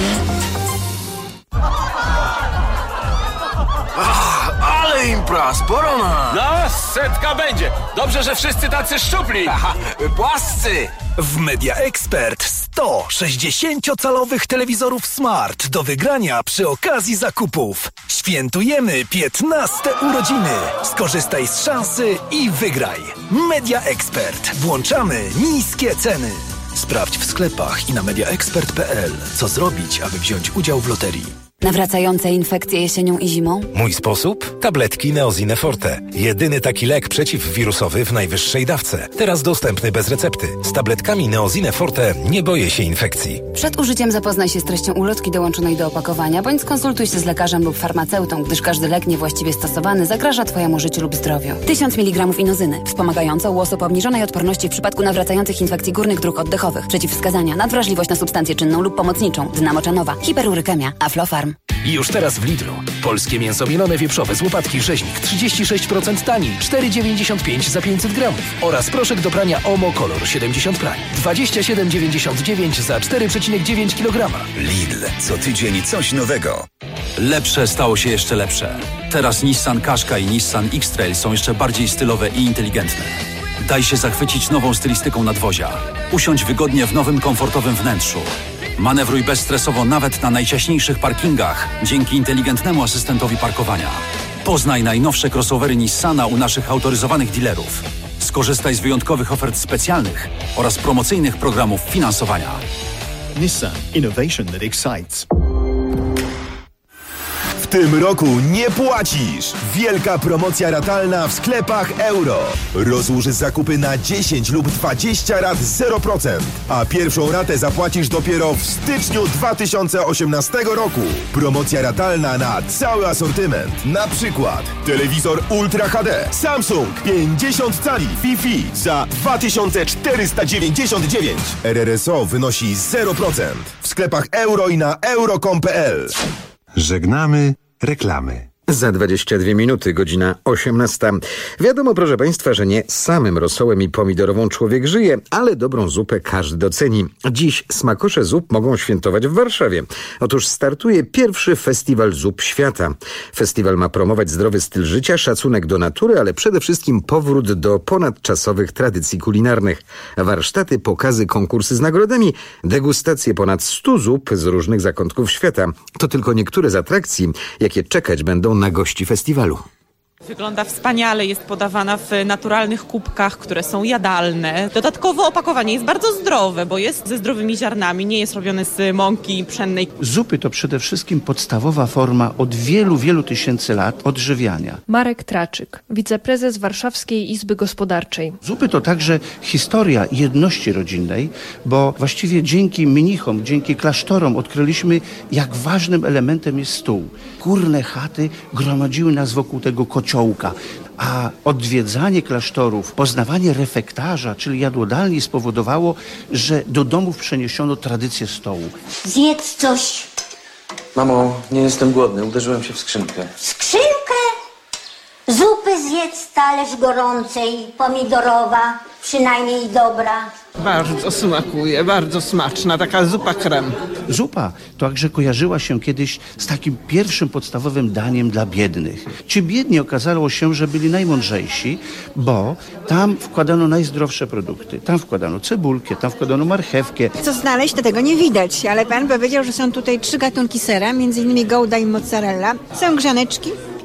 Ale impra, sporo nas! No, setka będzie. Dobrze, że wszyscy tacy szczupli. Aha, płascy! W Media Expert 100 60-calowych telewizorów Smart do wygrania przy okazji zakupów. Świętujemy 15 urodziny. Skorzystaj z szansy i wygraj. Media Expert. Włączamy niskie ceny. Sprawdź w sklepach i na mediaexpert.pl, co zrobić, aby wziąć udział w loterii. Nawracające infekcje jesienią i zimą? Mój sposób? Tabletki Neozine Forte. Jedyny taki lek przeciwwirusowy w najwyższej dawce. Teraz dostępny bez recepty. Z tabletkami Neozine Forte nie boję się infekcji. Przed użyciem zapoznaj się z treścią ulotki dołączonej do opakowania, bądź skonsultuj się z lekarzem lub farmaceutą, gdyż każdy lek niewłaściwie stosowany zagraża Twojemu życiu lub zdrowiu. 1000 mg inozyny. Wspomagająca u osób o obniżonej odporności w przypadku nawracających infekcji górnych dróg oddechowych. Przeciwwskazania: nadwrażliwość na substancję czynną lub pomocniczą, dna moczanowa, hiperurykemia, Aflofarm. Już teraz w Lidlu. Polskie mięso mielone wieprzowe z łopatki rzeźnik 36% taniej, 4,95 za 500 gramów. Oraz proszek do prania Omo Color 70 prań, 27,99 za 4,9 kg. Lidl. Co tydzień coś nowego. Lepsze stało się jeszcze lepsze. Teraz Nissan Qashqai i Nissan X-Trail są jeszcze bardziej stylowe i inteligentne. Daj się zachwycić nową stylistyką nadwozia. Usiądź wygodnie w nowym, komfortowym wnętrzu. Manewruj bezstresowo nawet na najciaśniejszych parkingach dzięki inteligentnemu asystentowi parkowania. Poznaj najnowsze crossovery Nissana u naszych autoryzowanych dealerów. Skorzystaj z wyjątkowych ofert specjalnych oraz promocyjnych programów finansowania. Nissan. Innovation that excites. W tym roku nie płacisz! Wielka promocja ratalna w sklepach Euro. Rozłóż zakupy na 10 lub 20 rat 0%, a pierwszą ratę zapłacisz dopiero w styczniu 2018 roku. Promocja ratalna na cały asortyment. Na przykład telewizor Ultra HD Samsung 50 cali Wi-Fi za 2499. RRSO wynosi 0%. W sklepach Euro i na euro.com.pl. Żegnamy reklamy. Za 22 minuty, godzina 18. Wiadomo, proszę Państwa, że nie samym rosołem i pomidorową człowiek żyje, ale dobrą zupę każdy doceni. Dziś smakosze zup mogą świętować w Warszawie. Otóż startuje pierwszy festiwal zup świata. Festiwal ma promować zdrowy styl życia, szacunek do natury, ale przede wszystkim powrót do ponadczasowych tradycji kulinarnych. Warsztaty, pokazy, konkursy z nagrodami, degustacje ponad 100 zup z różnych zakątków świata. To tylko niektóre z atrakcji, jakie czekać będą na gości festiwalu. Wygląda wspaniale, jest podawana w naturalnych kubkach, które są jadalne. Dodatkowo opakowanie jest bardzo zdrowe, bo jest ze zdrowymi ziarnami, nie jest robione z mąki pszennej. Zupy to przede wszystkim podstawowa forma od wielu, wielu tysięcy lat odżywiania. Marek Traczyk, wiceprezes Warszawskiej Izby Gospodarczej. Zupy to także historia jedności rodzinnej, bo właściwie dzięki mnichom, dzięki klasztorom odkryliśmy, jak ważnym elementem jest stół. Górne chaty gromadziły nas wokół tego kociołka, a odwiedzanie klasztorów, poznawanie refektarza, czyli jadłodalni, spowodowało, że do domów przeniesiono tradycję stołu. Zjedz coś. Mamo, nie jestem głodny, uderzyłem się w skrzynkę. Skrzynkę? Zupy zjedz, talerz gorącej, pomidorowa, przynajmniej dobra. Bardzo smakuje, bardzo smaczna, taka zupa krem. Zupa to także kojarzyła się kiedyś z takim pierwszym podstawowym daniem dla biednych. Ci biedni okazało się, że byli najmądrzejsi, bo tam wkładano najzdrowsze produkty. Tam wkładano cebulkę, tam wkładano marchewkę. Co znaleźć, to tego nie widać, ale pan powiedział, że są tutaj 3 gatunki sera, między innymi Gouda i mozzarella. Są grzaneczki i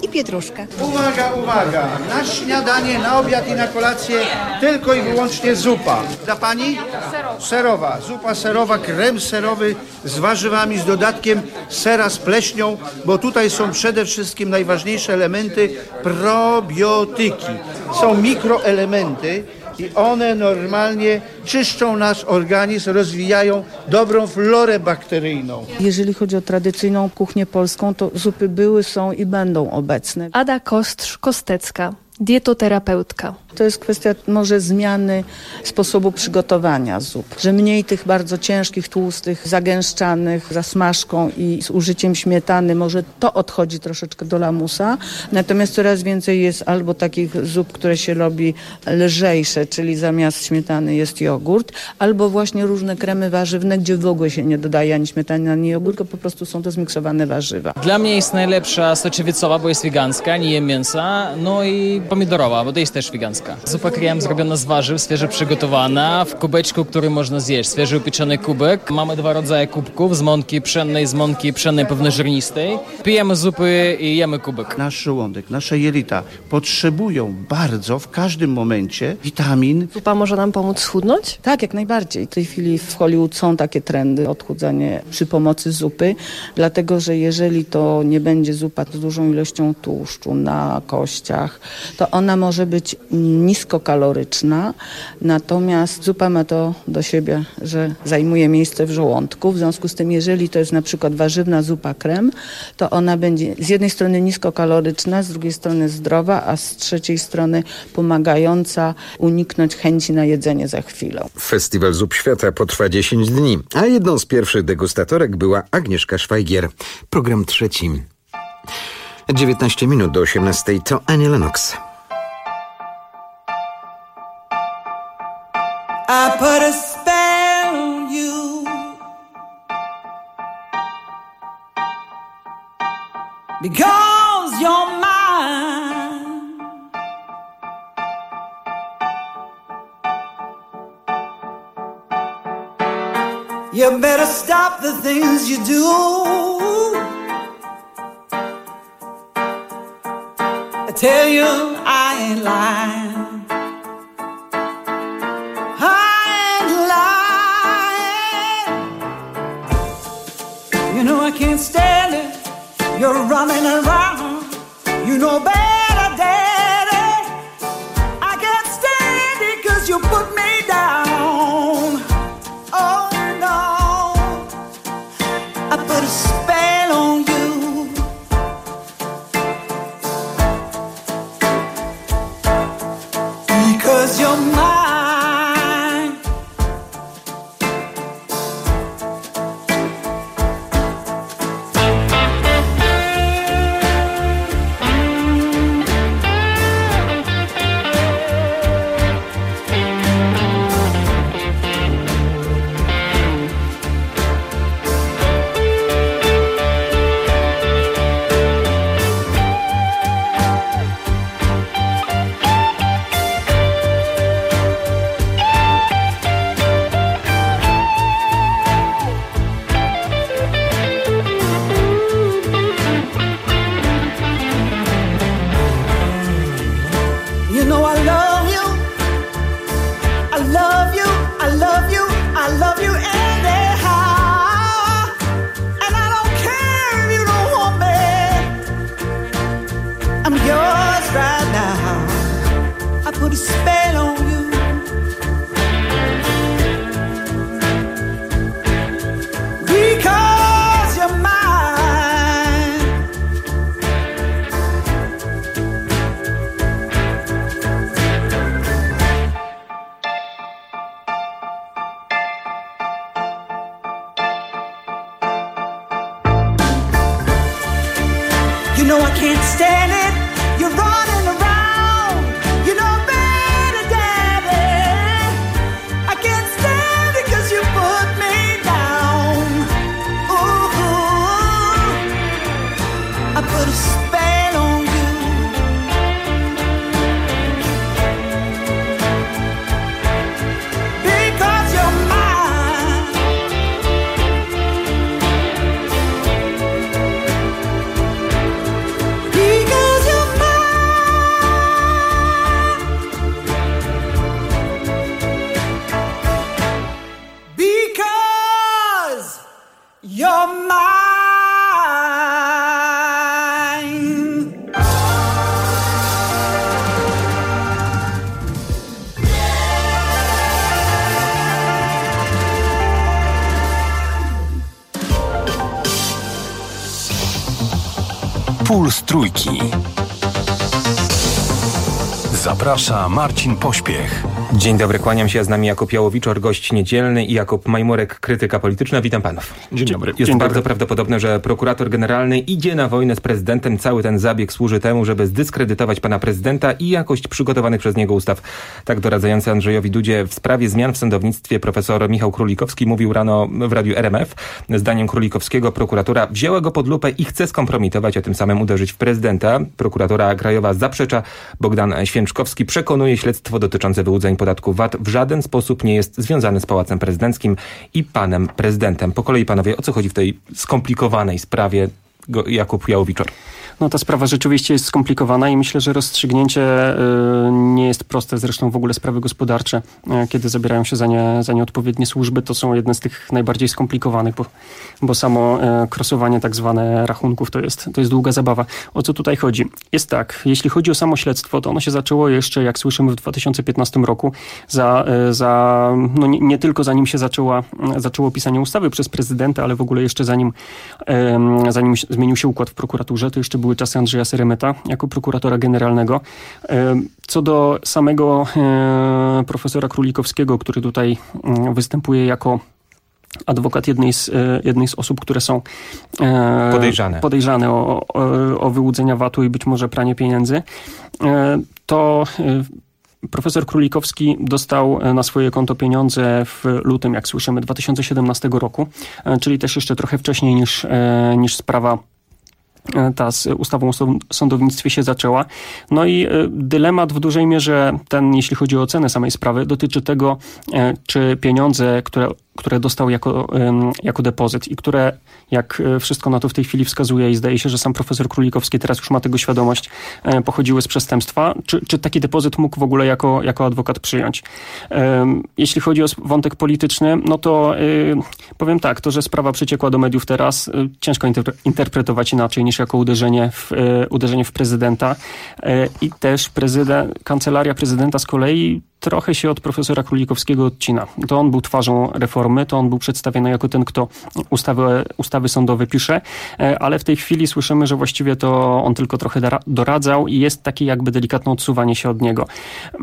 pietruszka. Uwaga, uwaga! Na śniadanie, na obiad i na kolację tylko i wyłącznie zupa. Dla pani? Serowa. Zupa serowa, krem serowy z warzywami, z dodatkiem sera z pleśnią, bo tutaj są przede wszystkim najważniejsze elementy probiotyki. Są mikroelementy i one normalnie czyszczą nasz organizm, rozwijają dobrą florę bakteryjną. Jeżeli chodzi o tradycyjną kuchnię polską, to zupy były, są i będą obecne. Ada Kostrz-Kostecka, dietoterapeutka. To jest kwestia może zmiany sposobu przygotowania zup, że mniej tych bardzo ciężkich, tłustych, zagęszczanych, zasmażką i z użyciem śmietany, może to odchodzi troszeczkę do lamusa, natomiast coraz więcej jest albo takich zup, które się robi lżejsze, czyli zamiast śmietany jest jogurt, albo właśnie różne kremy warzywne, gdzie w ogóle się nie dodaje ani śmietany, ani jogurt, tylko po prostu są to zmiksowane warzywa. Dla mnie jest najlepsza soczewicowa, bo jest wegańska, nie jem mięsa, no i pomidorowa, bo to jest też wegańska. Zupa krem zrobiona z warzyw, świeżo przygotowana, w kubeczku, który można zjeść. Świeżo upieczony kubek. Mamy dwa rodzaje kubków, z mąki pszennej pełnoziarnistej. Pijemy zupy i jemy kubek. Nasz żołądek, nasze jelita potrzebują bardzo w każdym momencie witamin. Zupa może nam pomóc schudnąć? Tak, jak najbardziej. W tej chwili w Hollywood są takie trendy, odchudzanie przy pomocy zupy, dlatego że jeżeli to nie będzie zupa z dużą ilością tłuszczu na kościach, to ona może być niskokaloryczna, natomiast zupa ma to do siebie, że zajmuje miejsce w żołądku. W związku z tym, jeżeli to jest na przykład warzywna zupa krem, to ona będzie z jednej strony niskokaloryczna, z drugiej strony zdrowa, a z trzeciej strony pomagająca uniknąć chęci na jedzenie za chwilę. Festiwal Zup Świata potrwa 10 dni, a jedną z pierwszych degustatorek była Agnieszka Szwajgier. Program trzeci. 19 minut do 18 to Annie Lennox. I put a spell on you because you're mine. You better stop the things you do. I tell you I ain't lying. I can't stand it. You're running around. You know better, Daddy. I can't stand it 'cause you put me down. Oh no, I put a spell on you. Because you're mine. Put a spell on you. Because you're mine. You know I can't stand it. You're running around. You know better. Puls Trójki. Zaprasza Marcin Pośpiech. Dzień dobry, kłaniam się. Z nami Jakub Jałowiczor, gość niedzielny, i Jakub Majmurek, krytyka polityczna. Witam panów. Dzień dobry. Jest bardzo prawdopodobne, że prokurator generalny idzie na wojnę z prezydentem. Cały ten zabieg służy temu, żeby zdyskredytować pana prezydenta i jakość przygotowanych przez niego ustaw. Tak doradzający Andrzejowi Dudzie w sprawie zmian w sądownictwie profesor Michał Królikowski mówił rano w radiu RMF. Zdaniem Królikowskiego prokuratura wzięła go pod lupę i chce skompromitować, a tym samym uderzyć w prezydenta. Prokuratura Krajowa zaprzecza. Bogdan Święczkowski przekonuje, śledztwo dotyczące wyłudzeń podatku VAT w żaden sposób nie jest związane z Pałacem Prezydenckim i panem prezydentem. Po kolei, panowie, o co chodzi w tej skomplikowanej sprawie? Jakub Jałowiczor. No, ta sprawa rzeczywiście jest skomplikowana i myślę, że rozstrzygnięcie nie jest proste. Zresztą w ogóle sprawy gospodarcze, kiedy zabierają się za nie odpowiednie służby, to są jedne z tych najbardziej skomplikowanych, bo samo krosowanie tak zwane rachunków to jest długa zabawa. O co tutaj chodzi? Jest tak, jeśli chodzi o samo śledztwo, to ono się zaczęło jeszcze, jak słyszymy, w 2015 roku. Nie tylko zanim się zaczęło pisanie ustawy przez prezydenta, ale w ogóle jeszcze zanim zmienił się układ w prokuraturze, to jeszcze były czasy Andrzeja Seremeta jako prokuratora generalnego. Co do samego profesora Królikowskiego, który tutaj występuje jako adwokat jednej z osób, które są podejrzane o wyłudzenia VAT-u i być może pranie pieniędzy, to profesor Królikowski dostał na swoje konto pieniądze w lutym, jak słyszymy, 2017 roku, czyli też jeszcze trochę wcześniej niż sprawa ta z ustawą o sądownictwie się zaczęła. No i dylemat w dużej mierze ten, jeśli chodzi o ocenę samej sprawy, dotyczy tego, czy pieniądze, które dostał jako depozyt i które, jak wszystko na to w tej chwili wskazuje i zdaje się, że sam profesor Królikowski teraz już ma tego świadomość, pochodziły z przestępstwa, czy taki depozyt mógł w ogóle jako adwokat przyjąć. Jeśli chodzi o wątek polityczny, no to powiem tak, to, że sprawa przeciekła do mediów teraz, ciężko interpretować inaczej niż jako uderzenie w prezydenta. I też kancelaria prezydenta z kolei trochę się od profesora Królikowskiego odcina. To on był twarzą reformy, to on był przedstawiony jako ten, kto ustawy sądowe pisze, ale w tej chwili słyszymy, że właściwie to on tylko trochę doradzał i jest takie jakby delikatne odsuwanie się od niego.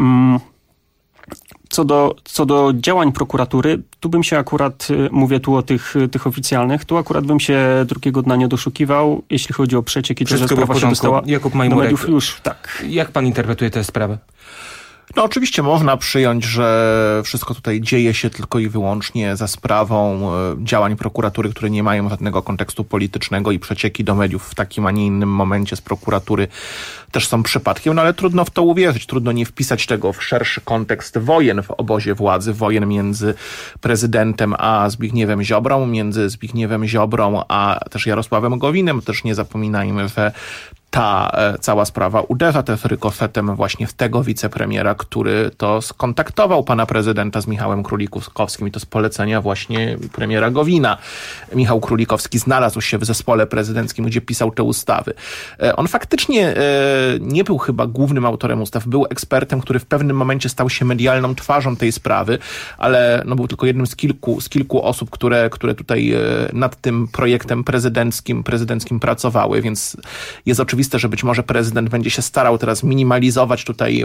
Co do działań prokuratury, tu bym się akurat, mówię tu o tych oficjalnych, tu akurat bym się drugiego dna nie doszukiwał, jeśli chodzi o przecieki, to że sprawa się dostała Jakub Majmurek, do mediów już, tak. Jak pan interpretuje tę sprawę? No oczywiście można przyjąć, że wszystko tutaj dzieje się tylko i wyłącznie za sprawą działań prokuratury, które nie mają żadnego kontekstu politycznego i przecieki do mediów w takim, a nie innym momencie z prokuratury też są przypadkiem, no ale trudno w to uwierzyć, trudno nie wpisać tego w szerszy kontekst wojen w obozie władzy, wojen między prezydentem a Zbigniewem Ziobrą, między Zbigniewem Ziobrą a też Jarosławem Gowinem. Też nie zapominajmy, że ta cała sprawa uderza też rykoszetem właśnie w tego wicepremiera, który to skontaktował pana prezydenta z Michałem Królikowskim i to z polecenia właśnie premiera Gowina. Michał Królikowski znalazł się w zespole prezydenckim, gdzie pisał te ustawy. On faktycznie nie był chyba głównym autorem ustaw, był ekspertem, który w pewnym momencie stał się medialną twarzą tej sprawy, ale no był tylko jednym z kilku osób, które tutaj nad tym projektem prezydenckim pracowały, więc jest oczywiste, że być może prezydent będzie się starał teraz minimalizować tutaj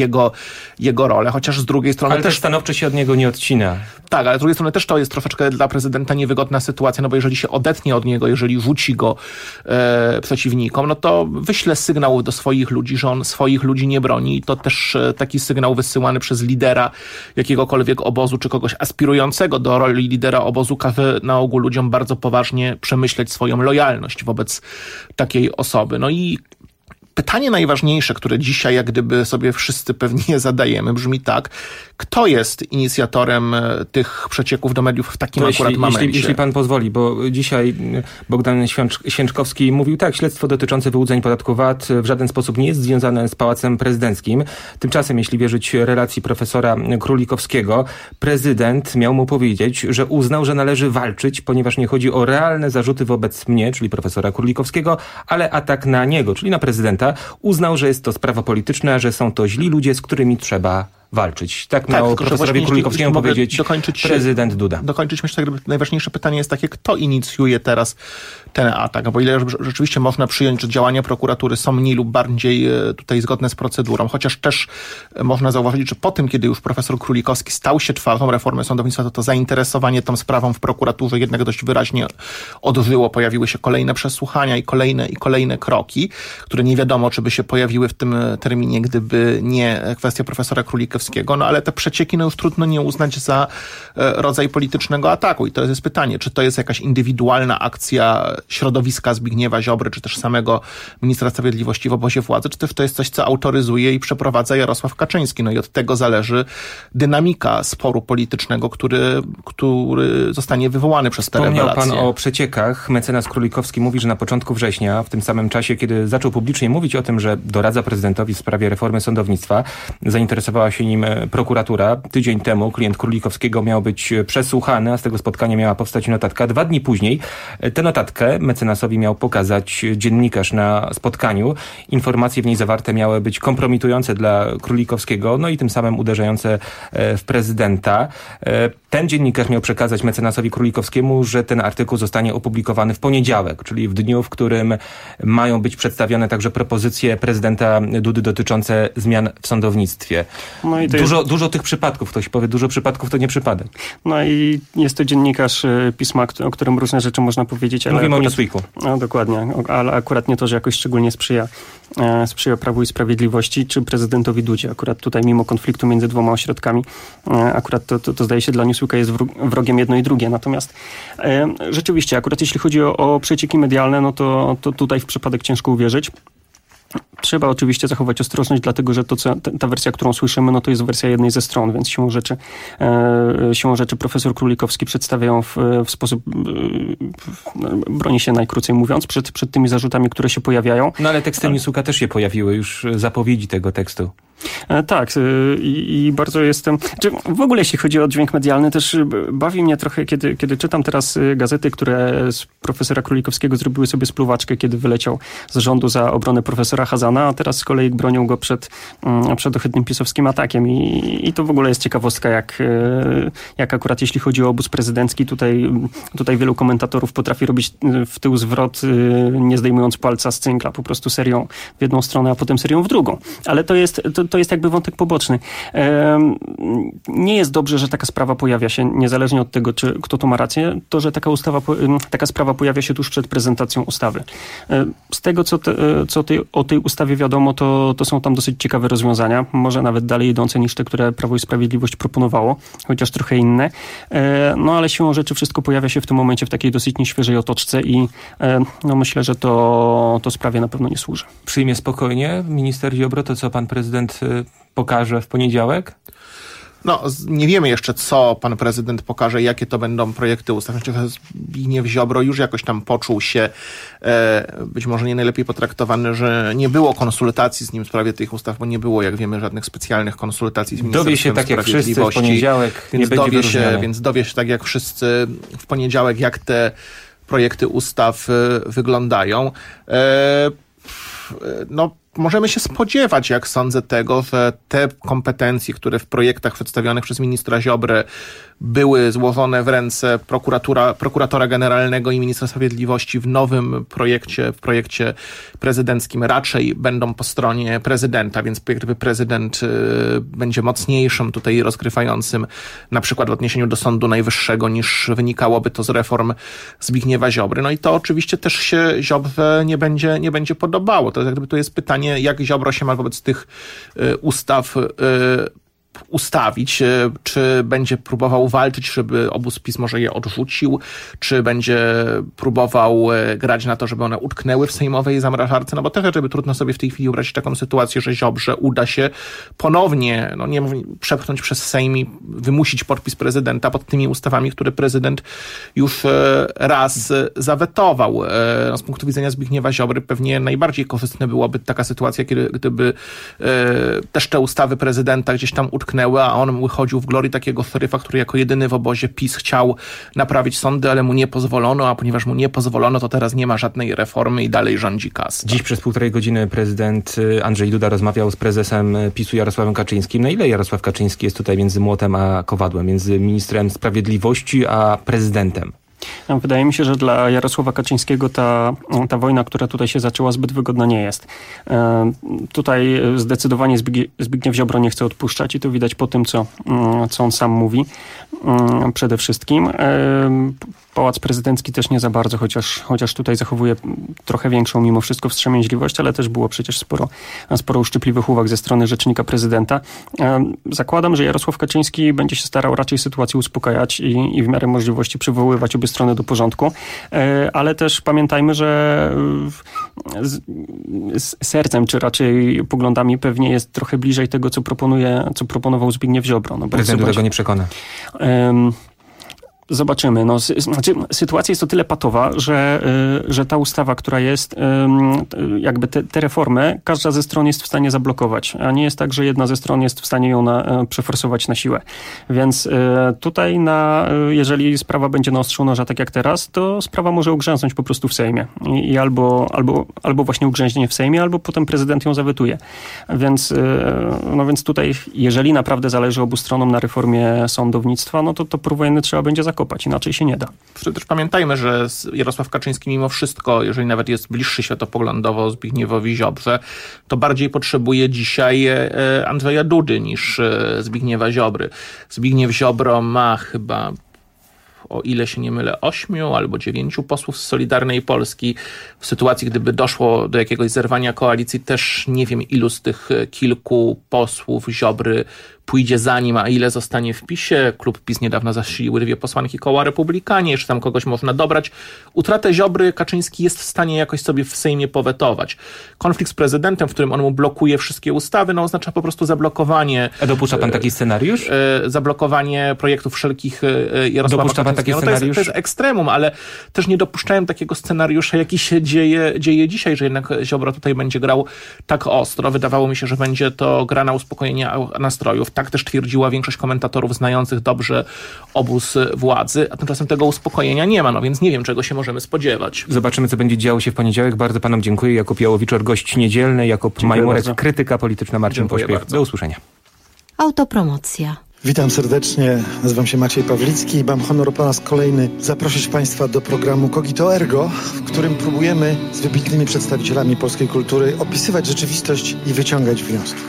jego rolę, chociaż z drugiej strony ale też stanowczo się od niego nie odcina. Tak, ale z drugiej strony też to jest troszeczkę dla prezydenta niewygodna sytuacja, no bo jeżeli się odetnie od niego, jeżeli rzuci go przeciwnikom, no to wyśle sygnał do swoich ludzi, że on swoich ludzi nie broni i to też taki sygnał wysyłany przez lidera jakiegokolwiek obozu, czy kogoś aspirującego do roli lidera obozu każe na ogół ludziom bardzo poważnie przemyśleć swoją lojalność wobec takiej osoby. No i pytanie najważniejsze, które dzisiaj jak gdyby sobie wszyscy pewnie zadajemy, brzmi tak: kto jest inicjatorem tych przecieków do mediów w takim momencie? Jeśli pan pozwoli, bo dzisiaj Bogdan Święczkowski mówił tak, śledztwo dotyczące wyłudzeń podatku VAT w żaden sposób nie jest związane z Pałacem Prezydenckim. Tymczasem, jeśli wierzyć relacji profesora Królikowskiego, prezydent miał mu powiedzieć, że uznał, że należy walczyć, ponieważ nie chodzi o realne zarzuty wobec mnie, czyli profesora Królikowskiego, ale atak na niego, czyli na prezydenta. Uznał, że jest to sprawa polityczna, że są to źli ludzie, z którymi trzeba walczyć. Tak miał profesorowi Królikowskiemu powiedzieć prezydent Duda. Dokończyć, myślę, że najważniejsze pytanie jest takie, kto inicjuje teraz ten atak? Bo ile rzeczywiście można przyjąć, że działania prokuratury są mniej lub bardziej tutaj zgodne z procedurą, chociaż też można zauważyć, że po tym, kiedy już profesor Królikowski stał się twarzą reformy sądownictwa, to zainteresowanie tą sprawą w prokuraturze jednak dość wyraźnie odżyło. Pojawiły się kolejne przesłuchania i kolejne kroki, które nie wiadomo, czy by się pojawiły w tym terminie, gdyby nie kwestia profesora Królikowskiego. No ale te przecieki już trudno nie uznać za rodzaj politycznego ataku. I to jest pytanie, czy to jest jakaś indywidualna akcja środowiska Zbigniewa Ziobry, czy też samego ministra sprawiedliwości w obozie władzy, czy też to jest coś, co autoryzuje i przeprowadza Jarosław Kaczyński. No i od tego zależy dynamika sporu politycznego, który zostanie wywołany przez te rewelacje. Wspomniał pan o przeciekach. Mecenas Królikowski mówi, że na początku września, w tym samym czasie, kiedy zaczął publicznie mówić o tym, że doradza prezydentowi w sprawie reformy sądownictwa, zainteresowała się nim prokuratura. Tydzień temu klient Królikowskiego miał być przesłuchany, a z tego spotkania miała powstać notatka. 2 dni później tę notatkę mecenasowi miał pokazać dziennikarz na spotkaniu. Informacje w niej zawarte miały być kompromitujące dla Królikowskiego, no i tym samym uderzające w prezydenta. Ten dziennikarz miał przekazać mecenasowi Królikowskiemu, że ten artykuł zostanie opublikowany w poniedziałek, czyli w dniu, w którym mają być przedstawione także propozycje prezydenta Dudy dotyczące zmian w sądownictwie. No i dużo tych przypadków, ktoś powie, dużo przypadków to nie przypadek. No i jest to dziennikarz pisma, o którym różne rzeczy można powiedzieć. Ale mówimy o Newsweeku. No dokładnie, ale akurat nie to, że jakoś szczególnie sprzyja Prawu i Sprawiedliwości czy prezydentowi Dudzie. Akurat tutaj mimo konfliktu między 2 ośrodkami, akurat to zdaje się dla Newsweeka jest wrogiem jedno i drugie. Natomiast rzeczywiście, akurat jeśli chodzi o przecieki medialne, no to tutaj w przypadek ciężko uwierzyć. Trzeba oczywiście zachować ostrożność, dlatego że ta wersja, którą słyszymy, no to jest wersja jednej ze stron, więc siłą rzeczy profesor Królikowski przedstawiają w sposób, broni się najkrócej mówiąc, przed tymi zarzutami, które się pojawiają. No ale teksty Newsweeka też się pojawiły, już zapowiedzi tego tekstu. Tak, i bardzo jestem... W ogóle jeśli chodzi o dźwięk medialny, też bawi mnie trochę, kiedy czytam teraz gazety, które z profesora Królikowskiego zrobiły sobie spluwaczkę, kiedy wyleciał z rządu za obronę profesora Chazana, a teraz z kolei bronią go przed ohydnym pisowskim atakiem. I to w ogóle jest ciekawostka, jak akurat jeśli chodzi o obóz prezydencki, tutaj wielu komentatorów potrafi robić w tył zwrot, nie zdejmując palca z cynkla, po prostu serią w jedną stronę, a potem serią w drugą. Ale to jest jakby wątek poboczny. Nie jest dobrze, że taka sprawa pojawia się, niezależnie od tego, kto tu ma rację, to, że taka sprawa pojawia się tuż przed prezentacją ustawy. Z tego, co o tej ustawie wiadomo, to są tam dosyć ciekawe rozwiązania, może nawet dalej idące niż te, które Prawo i Sprawiedliwość proponowało, chociaż trochę inne. No ale siłą rzeczy wszystko pojawia się w tym momencie w takiej dosyć nieświeżej otoczce i myślę, że to sprawie na pewno nie służy. Przyjmie spokojnie minister Ziobro to, co pan prezydent pokaże w poniedziałek? No, nie wiemy jeszcze, co pan prezydent pokaże, jakie to będą projekty ustaw. Zbigniew Ziobro już jakoś tam poczuł się być może nie najlepiej potraktowany, że nie było konsultacji z nim w sprawie tych ustaw, bo nie było, jak wiemy, żadnych specjalnych konsultacji z Ministerstwem Sprawiedliwości. Dowie się tak jak wszyscy w poniedziałek, więc dowie się tak jak wszyscy w poniedziałek, jak te projekty ustaw wyglądają. Możemy się spodziewać, jak sądzę, tego, że te kompetencje, które w projektach przedstawionych przez ministra Ziobrę były złożone w ręce prokuratora generalnego i ministra sprawiedliwości w nowym projekcie prezydenckim raczej będą po stronie prezydenta, więc gdyby prezydent będzie mocniejszym tutaj rozgrywającym na przykład w odniesieniu do Sądu Najwyższego niż wynikałoby to z reform Zbigniewa Ziobry. No i to oczywiście też się Ziobrze nie będzie podobało. To jakby to jest pytanie, jak Ziobro się ma wobec tych ustaw ustawić, czy będzie próbował walczyć, żeby obóz PiS może je odrzucił, czy będzie próbował grać na to, żeby one utknęły w sejmowej zamrażarce, no bo też żeby trudno sobie w tej chwili wyobrazić taką sytuację, że Ziobrze uda się ponownie, przepchnąć przez Sejm i wymusić podpis prezydenta pod tymi ustawami, które prezydent już raz zawetował. Z punktu widzenia Zbigniewa Ziobry pewnie najbardziej korzystne byłaby taka sytuacja, gdyby też te ustawy prezydenta gdzieś tam utknęły utknęły, a on wychodził w glorii takiego szeryfa, który jako jedyny w obozie PiS chciał naprawić sądy, ale mu nie pozwolono, a ponieważ mu nie pozwolono, to teraz nie ma żadnej reformy i dalej rządzi kasta. Dziś przez 1,5 godziny prezydent Andrzej Duda rozmawiał z prezesem PiS-u Jarosławem Kaczyńskim. Na ile Jarosław Kaczyński jest tutaj między młotem a kowadłem, między ministrem sprawiedliwości a prezydentem? Wydaje mi się, że dla Jarosława Kaczyńskiego ta wojna, która tutaj się zaczęła, zbyt wygodna nie jest. Tutaj zdecydowanie Zbigniew Ziobro nie chce odpuszczać i to widać po tym, co on sam mówi przede wszystkim. Pałac Prezydencki też nie za bardzo, chociaż tutaj zachowuje trochę większą mimo wszystko wstrzemięźliwość, ale też było przecież sporo uszczypliwych uwag ze strony rzecznika prezydenta. Zakładam, że Jarosław Kaczyński będzie się starał raczej sytuację uspokajać i w miarę możliwości przywoływać obie strony do porządku, ale też pamiętajmy, że z sercem, czy raczej poglądami pewnie jest trochę bliżej tego, co proponował Zbigniew Ziobro. Prezydent tego nie przekona. Zobaczymy. Sytuacja jest o tyle patowa, że ta ustawa, która jest, jakby te reformy, każda ze stron jest w stanie zablokować, a nie jest tak, że jedna ze stron jest w stanie ją przeforsować na siłę. Więc tutaj jeżeli sprawa będzie na ostrzu noża, tak jak teraz, to sprawa może ugrzęznąć po prostu w Sejmie. I albo właśnie ugrzęźnie w Sejmie, albo potem prezydent ją zawetuje. Więc tutaj, jeżeli naprawdę zależy obu stronom na reformie sądownictwa, no to topór wojenny trzeba będzie zakopać. Inaczej się nie da. Też pamiętajmy, że Jarosław Kaczyński mimo wszystko, jeżeli nawet jest bliższy światopoglądowo Zbigniewowi Ziobrze, to bardziej potrzebuje dzisiaj Andrzeja Dudy niż Zbigniewa Ziobry. Zbigniew Ziobro ma chyba, o ile się nie mylę, 8 albo 9 posłów z Solidarnej Polski. W sytuacji, gdyby doszło do jakiegoś zerwania koalicji, też nie wiem, ilu z tych kilku posłów Ziobry pójdzie za nim, a ile zostanie w PiS-ie. Klub PiS niedawno zasiliły 2 posłanki koła Republikanie, jeszcze tam kogoś można dobrać. Utratę Ziobry Kaczyński jest w stanie jakoś sobie w Sejmie powetować. Konflikt z prezydentem, w którym on mu blokuje wszystkie ustawy, oznacza po prostu zablokowanie. A dopuszcza pan taki scenariusz? Zablokowanie projektów wszelkich Jarosława Dopuszcza pan taki scenariusz? To jest ekstremum, ale też nie dopuszczałem takiego scenariusza, jaki się dzieje dzisiaj, że jednak Ziobro tutaj będzie grał tak ostro. Wydawało mi się, że będzie to gra na uspokojenie nastrojów. Tak też twierdziła większość komentatorów znających dobrze obóz władzy, a tymczasem tego uspokojenia nie ma, więc nie wiem, czego się możemy spodziewać. Zobaczymy, co będzie działo się w poniedziałek. Bardzo panom dziękuję. Jakub Jałowiczor, gość niedzielny, Jakub Majmurek, krytyka polityczna, Marcin Pośpiech. Do usłyszenia. Autopromocja. Witam serdecznie, nazywam się Maciej Pawlicki i mam honor po raz kolejny zaprosić Państwa do programu Cogito Ergo, w którym próbujemy z wybitnymi przedstawicielami polskiej kultury opisywać rzeczywistość i wyciągać wnioski.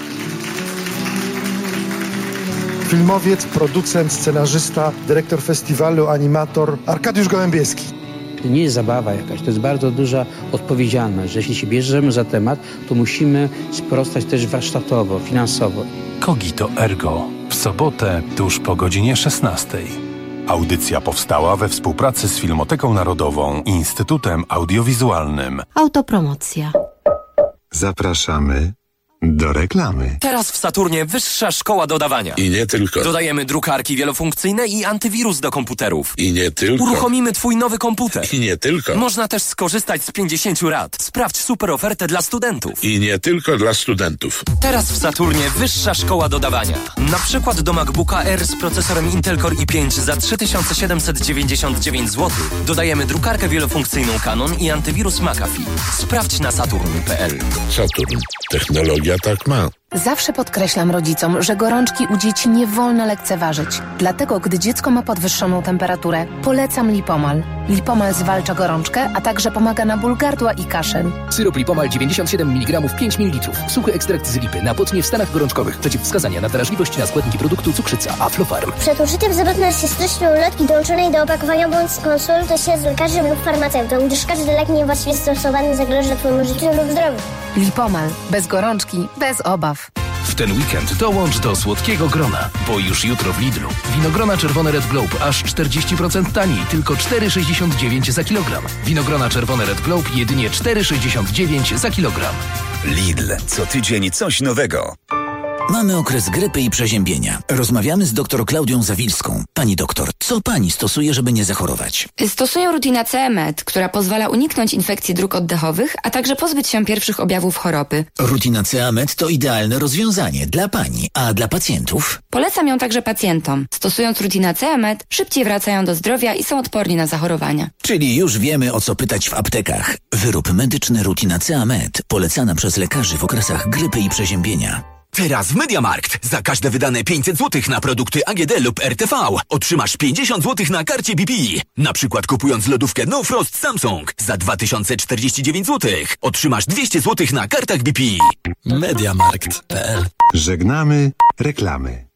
Filmowiec, producent, scenarzysta, dyrektor festiwalu, animator Arkadiusz Gołębieski. To nie jest zabawa jakaś, to jest bardzo duża odpowiedzialność, że jeśli się bierzemy za temat, to musimy sprostać też warsztatowo, finansowo. Cogito Ergo. W sobotę tuż po godzinie 16. Audycja powstała we współpracy z Filmoteką Narodową i Instytutem Audiowizualnym. Autopromocja. Zapraszamy do reklamy. Teraz w Saturnie wyższa szkoła dodawania. I nie tylko. Dodajemy drukarki wielofunkcyjne i antywirus do komputerów. I nie tylko. Uruchomimy twój nowy komputer. I nie tylko. Można też skorzystać z 50 rat. Sprawdź super ofertę dla studentów. I nie tylko dla studentów. Teraz w Saturnie wyższa szkoła dodawania. Na przykład do MacBooka R z procesorem Intel Core i5 za 3799 zł dodajemy drukarkę wielofunkcyjną Canon i antywirus McAfee. Sprawdź na saturn.pl. Saturn. Technologia tak ma. Zawsze podkreślam rodzicom, że gorączki u dzieci nie wolno lekceważyć. Dlatego, gdy dziecko ma podwyższoną temperaturę, polecam Lipomal. Lipomal zwalcza gorączkę, a także pomaga na ból gardła i kaszel. Syrop Lipomal 97 mg 5 ml. Suchy ekstrakt z lipy na potnie w stanach gorączkowych. Przeciwwskazania na wrażliwość na składniki produktu cukrzyca Aflofarm. Przed użyciem zwrotne się styczną ulotki dołączonej do opakowania bądź skonsultuj się z lekarzem lub farmaceutą, gdyż każdy lek niewłaściwie stosowany zagraża Twojemu życiu lub zdrowiu. Lipomal. Bez gorączki, bez obaw. W ten weekend dołącz do słodkiego grona, bo już jutro w Lidlu. Winogrona czerwone Red Globe aż 40% taniej, tylko 4,69 za kilogram. Winogrona czerwone Red Globe jedynie 4,69 za kilogram. Lidl. Co tydzień coś nowego. Mamy okres grypy i przeziębienia. Rozmawiamy z dr Klaudią Zawilską. Pani doktor, co pani stosuje, żeby nie zachorować? Stosuję Rutinacea Med, która pozwala uniknąć infekcji dróg oddechowych, a także pozbyć się pierwszych objawów choroby. Rutinacea Med to idealne rozwiązanie dla pani, a dla pacjentów? Polecam ją także pacjentom. Stosując Rutinacea Med, szybciej wracają do zdrowia i są odporni na zachorowania. Czyli już wiemy, o co pytać w aptekach. Wyrób medyczny Rutinacea Med, polecana przez lekarzy w okresach grypy i przeziębienia. Teraz w MediaMarkt za każde wydane 500 zł na produkty AGD lub RTV otrzymasz 50 zł na karcie BP. Na przykład kupując lodówkę No Frost Samsung za 2049 zł otrzymasz 200 zł na kartach BP. MediaMarkt.pl. Żegnamy reklamy.